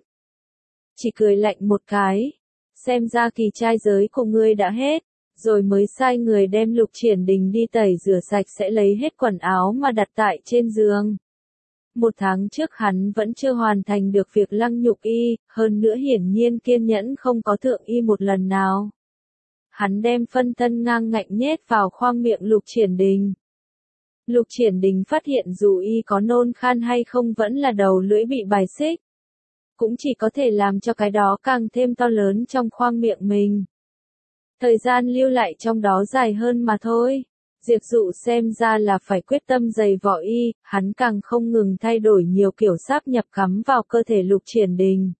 Chỉ cười lạnh một cái, xem ra kỳ trai giới của ngươi đã hết, rồi mới sai người đem Lục Triển Đình đi tẩy rửa sạch sẽ lấy hết quần áo mà đặt tại trên giường. Một tháng trước hắn vẫn chưa hoàn thành được việc lăng nhục y, hơn nữa hiển nhiên kiên nhẫn không có thượng y một lần nào. Hắn đem phân thân ngang ngạnh nhét vào khoang miệng Lục Triển Đình. Lục Triển Đình phát hiện dù y có nôn khan hay không vẫn là đầu lưỡi bị bài xích. Cũng chỉ có thể làm cho cái đó càng thêm to lớn trong khoang miệng mình. Thời gian lưu lại trong đó dài hơn mà thôi. Diệp Dụ xem ra là phải quyết tâm dày vỏ y, hắn càng không ngừng thay đổi nhiều kiểu sáp nhập cắm vào cơ thể Lục Triển Đình.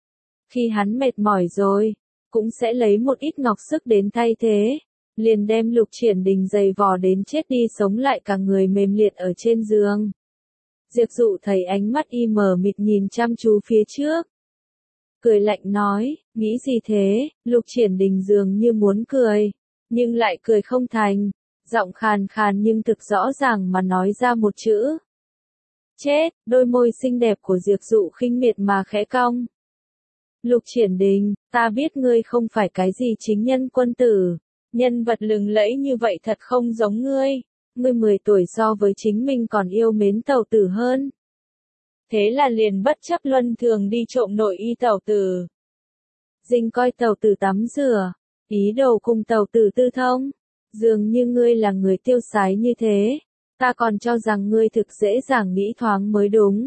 Khi hắn mệt mỏi rồi, cũng sẽ lấy một ít ngọc sức đến thay thế, liền đem Lục Triển Đình dày vò đến chết đi sống lại cả người mềm liệt ở trên giường. Diệp Dụ thấy ánh mắt y mờ mịt nhìn chăm chú phía trước. Cười lạnh nói, nghĩ gì thế? Lục Triển Đình dường như muốn cười, nhưng lại cười không thành, giọng khàn khàn nhưng thực rõ ràng mà nói ra một chữ. Chết, đôi môi xinh đẹp của Diệp Dụ khinh miệt mà khẽ cong. Lục Triển Đình, ta biết ngươi không phải cái gì chính nhân quân tử, nhân vật lừng lẫy như vậy thật không giống ngươi, ngươi mười tuổi so với chính mình còn yêu mến tẩu tử hơn. Thế là liền bất chấp luân thường đi trộm nội y tẩu tử. Dình coi tẩu tử tắm rửa, ý đồ cùng tẩu tử tư thông, dường như ngươi là người tiêu sái như thế, ta còn cho rằng ngươi thực dễ dàng nghĩ thoáng mới đúng.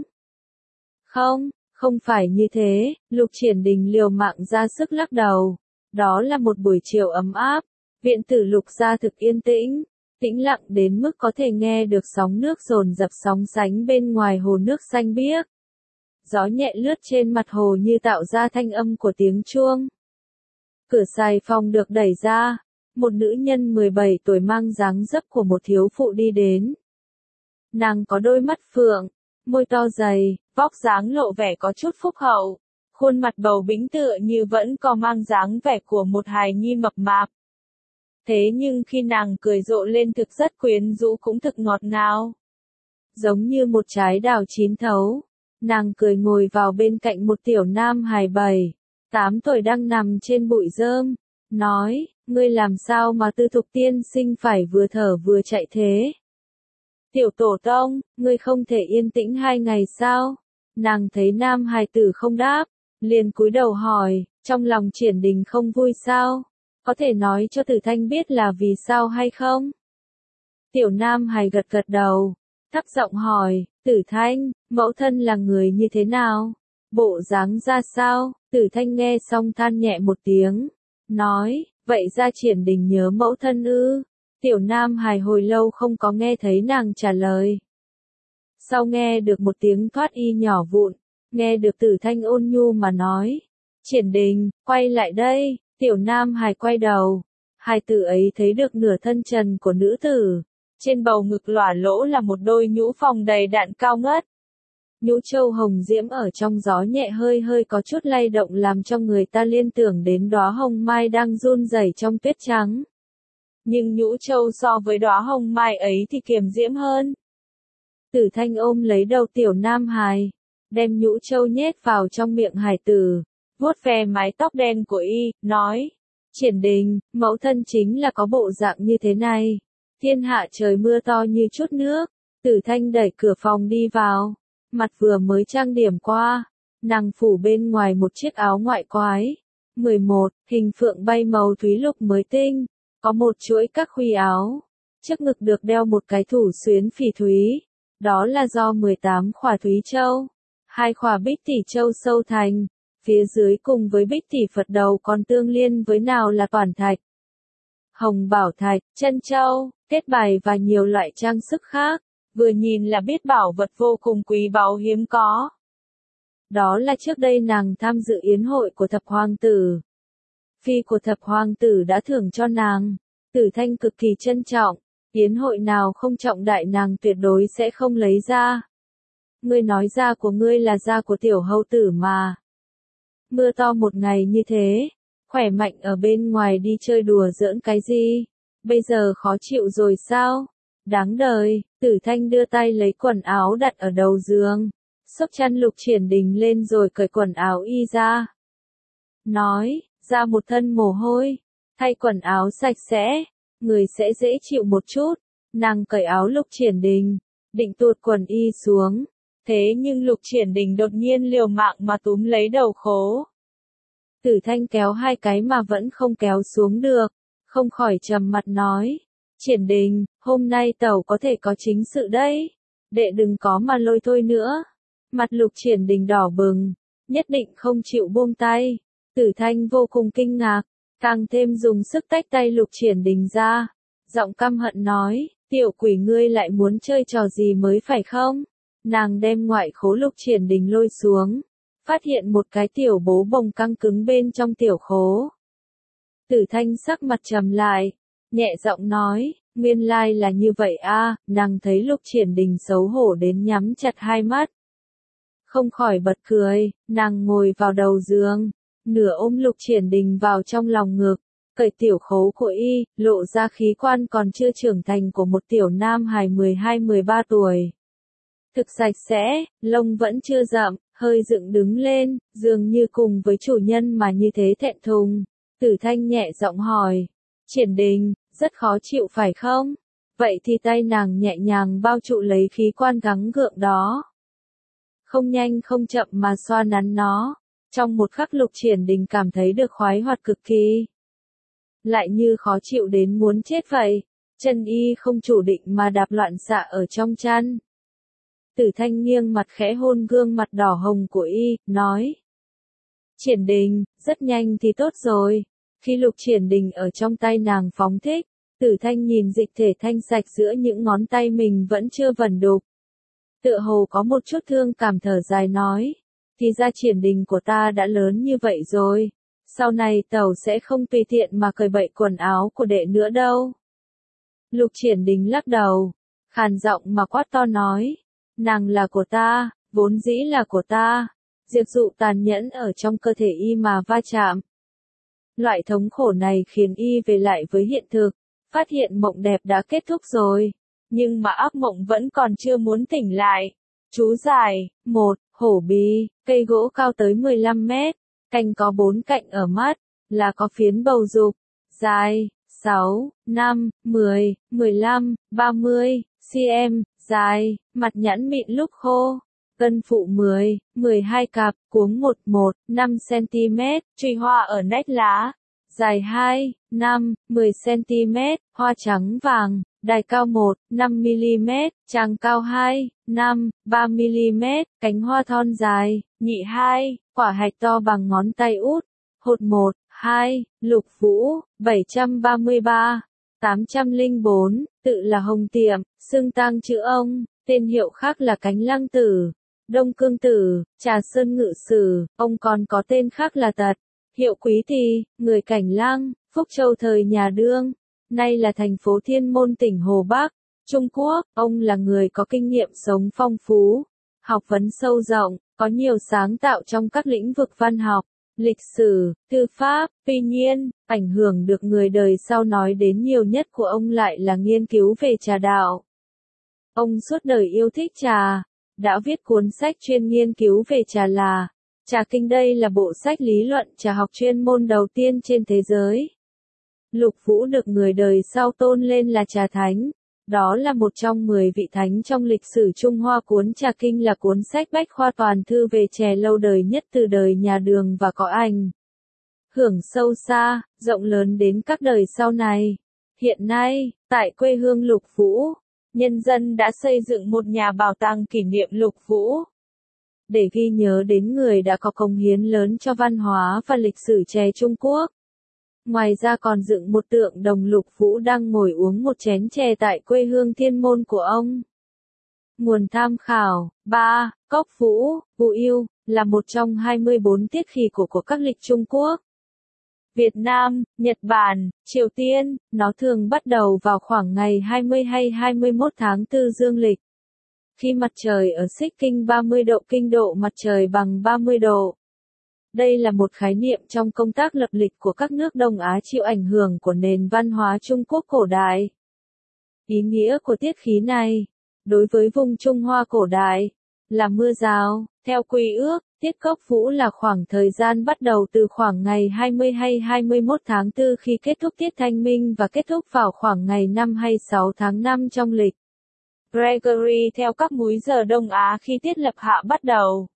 Không, không phải như thế, Lục Triển Đình liều mạng ra sức lắc đầu. Đó là một buổi chiều ấm áp, viện tử Lục gia thực yên tĩnh, tĩnh lặng đến mức có thể nghe được sóng nước dồn dập sóng sánh bên ngoài hồ nước xanh biếc. Gió nhẹ lướt trên mặt hồ như tạo ra thanh âm của tiếng chuông. Cửa xài phòng được đẩy ra, một nữ nhân mười bảy tuổi mang dáng dấp của một thiếu phụ đi đến. Nàng có đôi mắt phượng, môi to dày, vóc dáng lộ vẻ có chút phúc hậu, khuôn mặt bầu bĩnh tựa như vẫn có mang dáng vẻ của một hài nhi mập mạp. Thế nhưng khi nàng cười rộ lên thực rất quyến rũ cũng thực ngọt ngào. Giống như một trái đào chín thấu, nàng cười ngồi vào bên cạnh một tiểu nam hài bảy, tám tuổi đang nằm trên bụi rơm, nói, ngươi làm sao mà Tư Thục tiên sinh phải vừa thở vừa chạy thế? Tiểu tổ tông, ngươi không thể yên tĩnh hai ngày sao? Nàng thấy nam hài tử không đáp, liền cúi đầu hỏi, trong lòng Triển Đình không vui sao? Có thể nói cho Tử Thanh biết là vì sao hay không? Tiểu nam hài gật gật đầu, thấp giọng hỏi, Tử Thanh, mẫu thân là người như thế nào? Bộ dáng ra sao? Tử Thanh nghe xong than nhẹ một tiếng, nói, vậy ra Triển Đình nhớ mẫu thân ư? Tiểu nam hài hồi lâu không có nghe thấy nàng trả lời. Sau nghe được một tiếng thoát y nhỏ vụn, nghe được Tử Thanh ôn nhu mà nói, Triển Đình, quay lại đây. Tiểu nam hài quay đầu, hài tử ấy thấy được nửa thân trần của nữ tử, trên bầu ngực lỏa lỗ là một đôi nhũ phòng đầy đặn cao ngất. Nhũ châu hồng diễm ở trong gió nhẹ hơi hơi có chút lay động làm cho người ta liên tưởng đến đóa hồng mai đang run rẩy trong tuyết trắng. Nhưng nhũ châu so với đóa hồng mai ấy thì kiềm diễm hơn. Tử Thanh ôm lấy đầu tiểu nam hài, đem nhũ châu nhét vào trong miệng hài tử, vuốt ve mái tóc đen của y, nói, Triển Đình, mẫu thân chính là có bộ dạng như thế này. Thiên hạ trời mưa to như chút nước, Tử Thanh đẩy cửa phòng đi vào, mặt vừa mới trang điểm qua, nàng phủ bên ngoài một chiếc áo ngoại quái. mười một, hình phượng bay màu thúy lục mới tinh, có một chuỗi các khuy áo, trước ngực được đeo một cái thủ xuyến phỉ thúy, đó là do mười tám khỏa thúy châu, hai khỏa bích tỷ châu sâu thành, phía dưới cùng với bích tỷ Phật đầu còn tương liên với nào là toàn thạch, hồng bảo thạch, chân châu, kết bài và nhiều loại trang sức khác, vừa nhìn là biết bảo vật vô cùng quý báu hiếm có. Đó là trước đây nàng tham dự yến hội của thập hoàng tử. Phi của thập hoàng tử đã thưởng cho nàng, Tử Thanh cực kỳ trân trọng, yến hội nào không trọng đại nàng tuyệt đối sẽ không lấy ra. Ngươi nói da của ngươi là da của tiểu hầu tử mà. Mưa to một ngày như thế, khỏe mạnh ở bên ngoài đi chơi đùa giỡn cái gì, bây giờ khó chịu rồi sao? Đáng đời, Tử Thanh đưa tay lấy quần áo đặt ở đầu giường, xốc chăn Lục Triển Đình lên rồi cởi quần áo y ra. Nói, ra một thân mồ hôi, thay quần áo sạch sẽ, người sẽ dễ chịu một chút. Nàng cởi áo Lục Triển Đình, định tuột quần y xuống, thế nhưng Lục Triển Đình đột nhiên liều mạng mà túm lấy đầu khố. Tử Thanh kéo hai cái mà vẫn không kéo xuống được, không khỏi trầm mặt nói, Triển Đình, hôm nay tẩu có thể có chính sự đấy, đệ đừng có mà lôi thôi nữa. Mặt Lục Triển Đình đỏ bừng, nhất định không chịu buông tay. Tử Thanh vô cùng kinh ngạc, càng thêm dùng sức tách tay Lục Triển Đình ra, giọng căm hận nói, tiểu quỷ ngươi lại muốn chơi trò gì mới phải không? Nàng đem ngoại khố Lục Triển Đình lôi xuống, phát hiện một cái tiểu bố bồng căng cứng bên trong tiểu khố. Tử Thanh sắc mặt trầm lại, nhẹ giọng nói, nguyên lai là như vậy a. Nàng thấy Lục Triển Đình xấu hổ đến nhắm chặt hai mắt. Không khỏi bật cười, nàng ngồi vào đầu giường, nửa ôm Lục Triển Đình vào trong lòng ngực, cởi tiểu khố của y, lộ ra khí quan còn chưa trưởng thành của một tiểu nam hài mười hai mười ba tuổi. Thực sạch sẽ, lông vẫn chưa rậm, hơi dựng đứng lên, dường như cùng với chủ nhân mà như thế thẹn thùng. Tử Thanh nhẹ giọng hỏi, Triển Đình, rất khó chịu phải không? Vậy thì tay nàng nhẹ nhàng bao trụ lấy khí quan gắng gượng đó. Không nhanh không chậm mà xoa nắn nó. Trong một khắc Lục Triển Đình cảm thấy được khoái hoạt cực kỳ. Lại như khó chịu đến muốn chết vậy. Chân y không chủ định mà đạp loạn xạ ở trong chăn. Tử Thanh nghiêng mặt khẽ hôn gương mặt đỏ hồng của y, nói. Triển Đình, rất nhanh thì tốt rồi. Khi Lục Triển Đình ở trong tay nàng phóng thích, Tử Thanh nhìn dịch thể thanh sạch giữa những ngón tay mình vẫn chưa vẩn đục. Tựa hồ có một chút thương cảm thở dài nói, thì ra Triển Đình của ta đã lớn như vậy rồi, sau này tẩu sẽ không tùy tiện mà cởi bậy quần áo của đệ nữa đâu. Lục Triển Đình lắc đầu, khàn giọng mà quát to nói, nàng là của ta, vốn dĩ là của ta, diệt dụ tàn nhẫn ở trong cơ thể y mà va chạm. Loại thống khổ này khiến y về lại với hiện thực, phát hiện mộng đẹp đã kết thúc rồi, nhưng mà ác mộng vẫn còn chưa muốn tỉnh lại. Chú giải, một, hổ bì, cây gỗ cao tới mười lăm mét, cành có bốn cạnh ở mắt, là có phiến bầu dục, dài, sáu, năm, mười, mười lăm, ba mươi xăng-ti-mét, dài, mặt nhẵn mịn lúc khô. Cân phụ mười, mười hai cặp, cuống một một, năm xăng-ti-mét, truy hoa ở nách lá, dài hai, năm, mười xăng-ti-mét, hoa trắng vàng, đài cao một, năm mi-li-mét, tràng cao hai, năm, ba mi-li-mét, cánh hoa thon dài, nhị hai, quả hạch to bằng ngón tay út, hột một, hai, lục vũ, bảy trăm ba mươi ba, tám trăm lẻ bốn, tự là Hồng Tiệm, xưng tang chữ ông, tên hiệu khác là Cánh Lăng Tử, Đông Cương Tử, Trà Sơn Ngự Sử, ông còn có tên khác là Tật, hiệu Quý Tỳ, người Cảnh Lăng, Phúc Châu thời nhà Đương, nay là thành phố Thiên Môn tỉnh Hồ Bắc, Trung Quốc. Ông là người có kinh nghiệm sống phong phú, học vấn sâu rộng, có nhiều sáng tạo trong các lĩnh vực văn học, lịch sử, tư pháp. Tuy nhiên, ảnh hưởng được người đời sau nói đến nhiều nhất của ông lại là nghiên cứu về trà đạo. Ông suốt đời yêu thích trà, đã viết cuốn sách chuyên nghiên cứu về trà là Trà Kinh. Đây là bộ sách lý luận trà học chuyên môn đầu tiên trên thế giới. Lục Vũ được người đời sau tôn lên là Trà Thánh. Đó là một trong mười vị thánh trong lịch sử Trung Hoa. Cuốn Trà Kinh là cuốn sách bách khoa toàn thư về chè lâu đời nhất từ đời nhà Đường và có ảnh hưởng sâu xa, rộng lớn đến các đời sau này. Hiện nay, tại quê hương Lục Vũ, nhân dân đã xây dựng một nhà bảo tàng kỷ niệm Lục Vũ, để ghi nhớ đến người đã có công hiến lớn cho văn hóa và lịch sử chè Trung Quốc. Ngoài ra còn dựng một tượng đồng Lục Vũ đang ngồi uống một chén chè tại quê hương thiên môn của ông. Nguồn tham khảo: ba. Cốc Vũ, Vũ Yêu, là một trong hai mươi bốn tiết khỉ cổ của các lịch Trung Quốc, Việt Nam, Nhật Bản, Triều Tiên. Nó thường bắt đầu vào khoảng ngày hai mươi hay hai mươi mốt tháng tư dương lịch, khi mặt trời ở xích kinh ba mươi độ, kinh độ mặt trời bằng ba mươi độ. Đây là một khái niệm trong công tác lập lịch của các nước Đông Á chịu ảnh hưởng của nền văn hóa Trung Quốc cổ đại. Ý nghĩa của tiết khí này, đối với vùng Trung Hoa cổ đại, là mưa rào. Theo quy ước, tiết Cốc Vũ là khoảng thời gian bắt đầu từ khoảng ngày hai mươi hay hai mươi mốt tháng tư khi kết thúc tiết Thanh Minh và kết thúc vào khoảng ngày năm hay sáu tháng năm trong lịch Gregory theo các múi giờ Đông Á khi tiết lập hạ bắt đầu.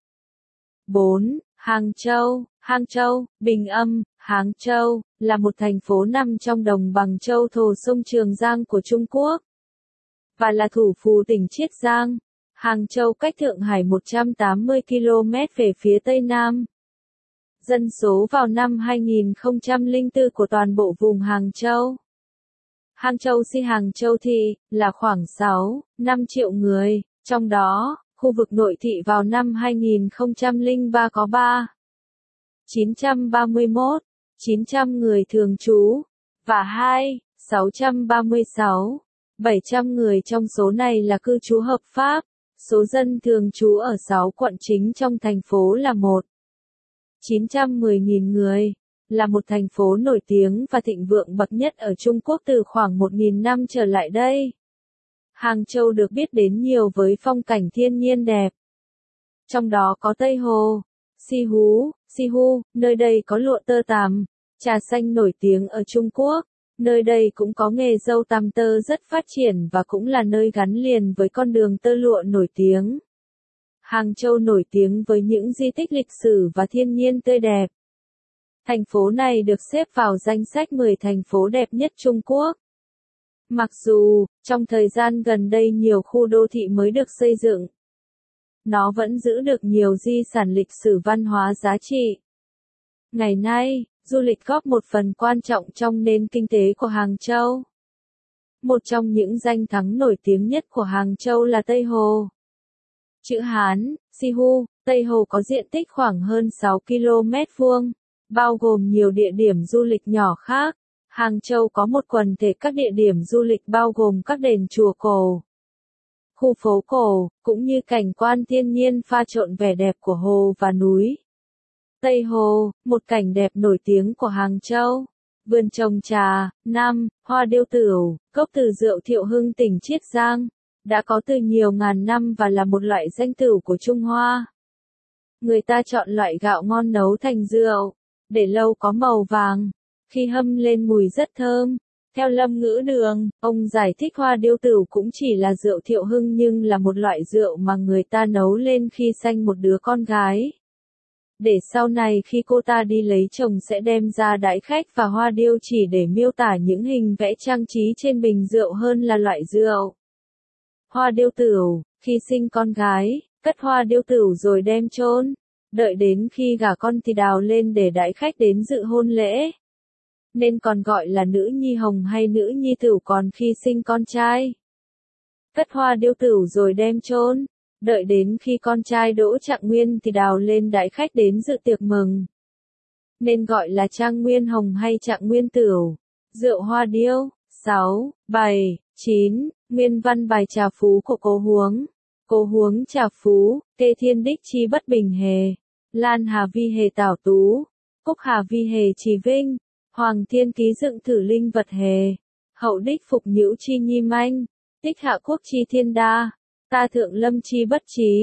bốn. Hàng Châu. Hàng Châu, Bình Âm, Háng Châu, là một thành phố nằm trong đồng bằng châu thổ sông Trường Giang của Trung Quốc, và là thủ phủ tỉnh Chiết Giang. Hàng Châu cách Thượng Hải một trăm tám mươi ki lô mét về phía tây nam. Dân số vào năm hai nghìn không trăm lẻ bốn của toàn bộ vùng Hàng Châu. Hàng Châu Si Hàng Châu Thị, là khoảng sáu phẩy năm triệu người, trong đó, khu vực nội thị vào năm hai nghìn không trăm lẻ ba có ba nghìn chín trăm ba mươi mốt, chín trăm người thường trú, và hai nghìn sáu trăm ba mươi sáu, bảy trăm người trong số này là cư trú hợp pháp. Số dân thường trú ở sáu quận chính trong thành phố là một triệu chín trăm mười nghìn người, là một thành phố nổi tiếng và thịnh vượng bậc nhất ở Trung Quốc từ khoảng một nghìn năm trở lại đây. Hàng Châu được biết đến nhiều với phong cảnh thiên nhiên đẹp. Trong đó có Tây Hồ, Si Hú, Si Hu, nơi đây có lụa tơ tằm, trà xanh nổi tiếng ở Trung Quốc. Nơi đây cũng có nghề dâu tằm tơ rất phát triển và cũng là nơi gắn liền với con đường tơ lụa nổi tiếng. Hàng Châu nổi tiếng với những di tích lịch sử và thiên nhiên tươi đẹp. Thành phố này được xếp vào danh sách mười thành phố đẹp nhất Trung Quốc. Mặc dù, trong thời gian gần đây nhiều khu đô thị mới được xây dựng, nó vẫn giữ được nhiều di sản lịch sử văn hóa giá trị. Ngày nay, du lịch góp một phần quan trọng trong nền kinh tế của Hàng Châu. Một trong những danh thắng nổi tiếng nhất của Hàng Châu là Tây Hồ. Chữ Hán, Si Hu, Tây Hồ có diện tích khoảng hơn sáu ki lô mét vuông, bao gồm nhiều địa điểm du lịch nhỏ khác. Hàng Châu có một quần thể các địa điểm du lịch bao gồm các đền chùa cổ, khu phố cổ, cũng như cảnh quan thiên nhiên pha trộn vẻ đẹp của hồ và núi. Tây Hồ, một cảnh đẹp nổi tiếng của Hàng Châu. Vườn trồng trà, năm, hoa điêu tửu, gốc từ rượu Thiệu Hưng tỉnh Chiết Giang, đã có từ nhiều ngàn năm và là một loại danh tửu của Trung Hoa. Người ta chọn loại gạo ngon nấu thành rượu, để lâu có màu vàng, khi hâm lên mùi rất thơm. Theo Lâm Ngữ Đường, ông giải thích hoa điêu tửu cũng chỉ là rượu Thiệu Hưng nhưng là một loại rượu mà người ta nấu lên khi sanh một đứa con gái, để sau này khi cô ta đi lấy chồng sẽ đem ra đãi khách, và hoa điêu chỉ để miêu tả những hình vẽ trang trí trên bình rượu hơn là loại rượu. Hoa điêu tửu, khi sinh con gái, cất hoa điêu tửu rồi đem chôn, đợi đến khi gả con thì đào lên để đãi khách đến dự hôn lễ. Nên còn gọi là nữ nhi hồng hay nữ nhi tửu. Còn khi sinh con trai, cất hoa điêu tửu rồi đem chôn, đợi đến khi con trai đỗ trạng nguyên thì đào lên đãi khách đến dự tiệc mừng, nên gọi là trạng nguyên hồng hay trạng nguyên tửu. Rượu hoa điêu. Sáu, bảy, chín. Nguyên văn bài Trà Phú của Cố Huống. Cố Huống Trà Phú, Tê Thiên Đích Chi Bất Bình Hề, Lan Hà Vi Hề Tảo Tú, Cúc Hà Vi Hề Trì Vinh, Hoàng Thiên Ký Dựng Thử Linh Vật Hề, Hậu Đích Phục Nhữu Chi Nhi Manh, Tích Hạ Quốc Chi Thiên Đa, Ta Thượng Lâm Chi Bất Trí.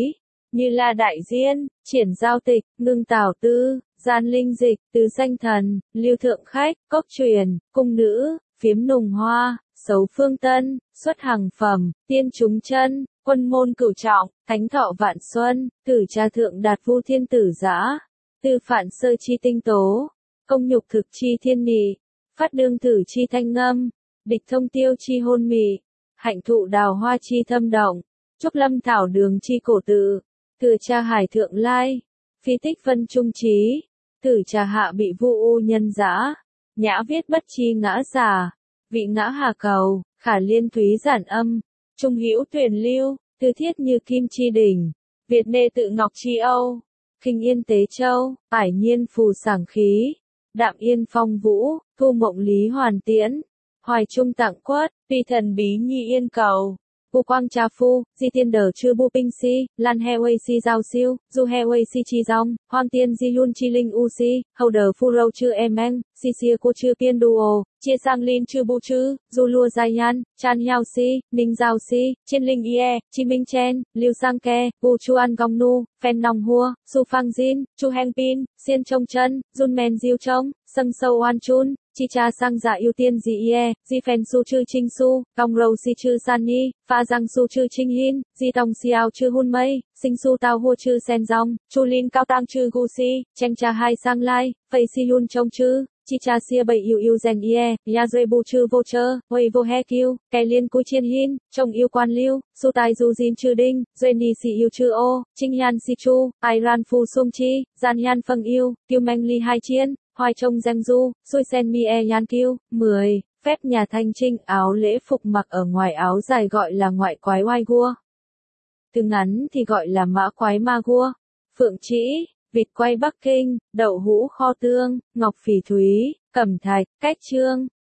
như La Đại Diên, Triển Giao Tịch, Ngưng Tảo Tư, Gian Linh Dịch, Tứ Danh Thần, Lưu Thượng Khách, Cốc Truyền, Cung Nữ, Phiếm Nùng Hoa, Sấu Phương Tân, Xuất Hàng Phẩm, Tiên Trúng Chân, Quân Môn Cửu Trọng, Thánh Thọ Vạn Xuân, Tử Cha Thượng Đạt Vu Thiên Tử Giã, Tư Phạn Sơ Chi Tinh Tố, Công Nhục Thực Chi Thiên Nị, Phát Đương Tử Chi Thanh Ngâm, Địch Thông Tiêu Chi Hôn Mị, Hạnh Thụ Đào Hoa Chi Thâm Động, Trúc Lâm Thảo Đường Chi Cổ Tự, Thừa Cha Hải Thượng Lai, Phi Tích Vân Trung Trí, Tử Trà Hạ Bị Vu U Nhân Dã, Nhã Viết Bất Chi Ngã Giả, Vị Ngã Hà Cầu, Khả Liên Thúy Giản Âm, Trung Hữu Tuyền Lưu, Tư Thiết Như Kim Chi Đỉnh, Việt Nê Tự Ngọc Chi Âu, Khinh Yên Tế Châu, Ải Nhiên Phù Sảng Khí, Đạm Yên Phong Vũ, Thu Mộng Lý Hoàn Tiễn, Hoài Trung Tạng Quất, Tùy Thần Bí Nhi Yên Cầu, Vu Quang Trà Phu, Di Tiên Đờ Chư Bu Pinh Si, Lan He Wei Si Giao Siêu, Du He Wei Si Chi Dong, Hoang Tiên Di Yun Chi Linh U Si, Hầu Đờ Phu Râu Chư Emeng, Si Sia Cô Chư Tiên Duo, Chia Sang Lin Chư Bu Chư, Du Lua Giai Yan, Chan Yao Si, Ninh Giao Si, Chiên Linh Ie, Chi Minh Chen, Liu Sang Ke, Wu Chuan Gong Nu, Phen Nong Hua, Su Phang Jin, Chu Heng Pin, Xiên Trông Chân, Jun Men Diêu Trông, Sâng Sâu Oan Chun, Chi Cha Sang Dạ Ưu Tiên Di Ie, Di Phen Su Chư Trinh Su, Gong Râu Si Chư San Ni, Pha Giang Su Chư Trinh Hin, Di Tong Xiao Chư Hun Mây, Sinh Su Tao Hua Chư Sen Dong, Chu Lin Cao Tang Chư Gu Si, Cheng Cha Hai Sang Lai, Phây Si Yun Trông Chư, Chi Cha Sia Bảy Yêu Yêu Gen Ie, Ya Dui Bu Chư Vô Chơ, Hui Vô He Kiu, Kè Liên Cui Chiên Hin, Trông Yêu Quan Lưu, Su Tai Du Jin Chư Đinh, Duy Ni Si Yêu Chư Ô, Trinh Yan Si Chu, Ai Ran Phu Sung Chi, Gian Yan Phâng Yêu, Kiu Meng Li Hai Chiên, Hoài Trông Giang Du, Xui Sen Mi E Yan Kiu. mười. Phép nhà Thanh Trinh áo lễ phục mặc ở ngoài áo dài gọi là ngoại quái oai gua. Từ ngắn thì gọi là mã quái ma gua. Phượng Trĩ, vịt quay Bắc Kinh, đậu hũ kho tương, ngọc phỉ thúy, cẩm thạch, cách trương.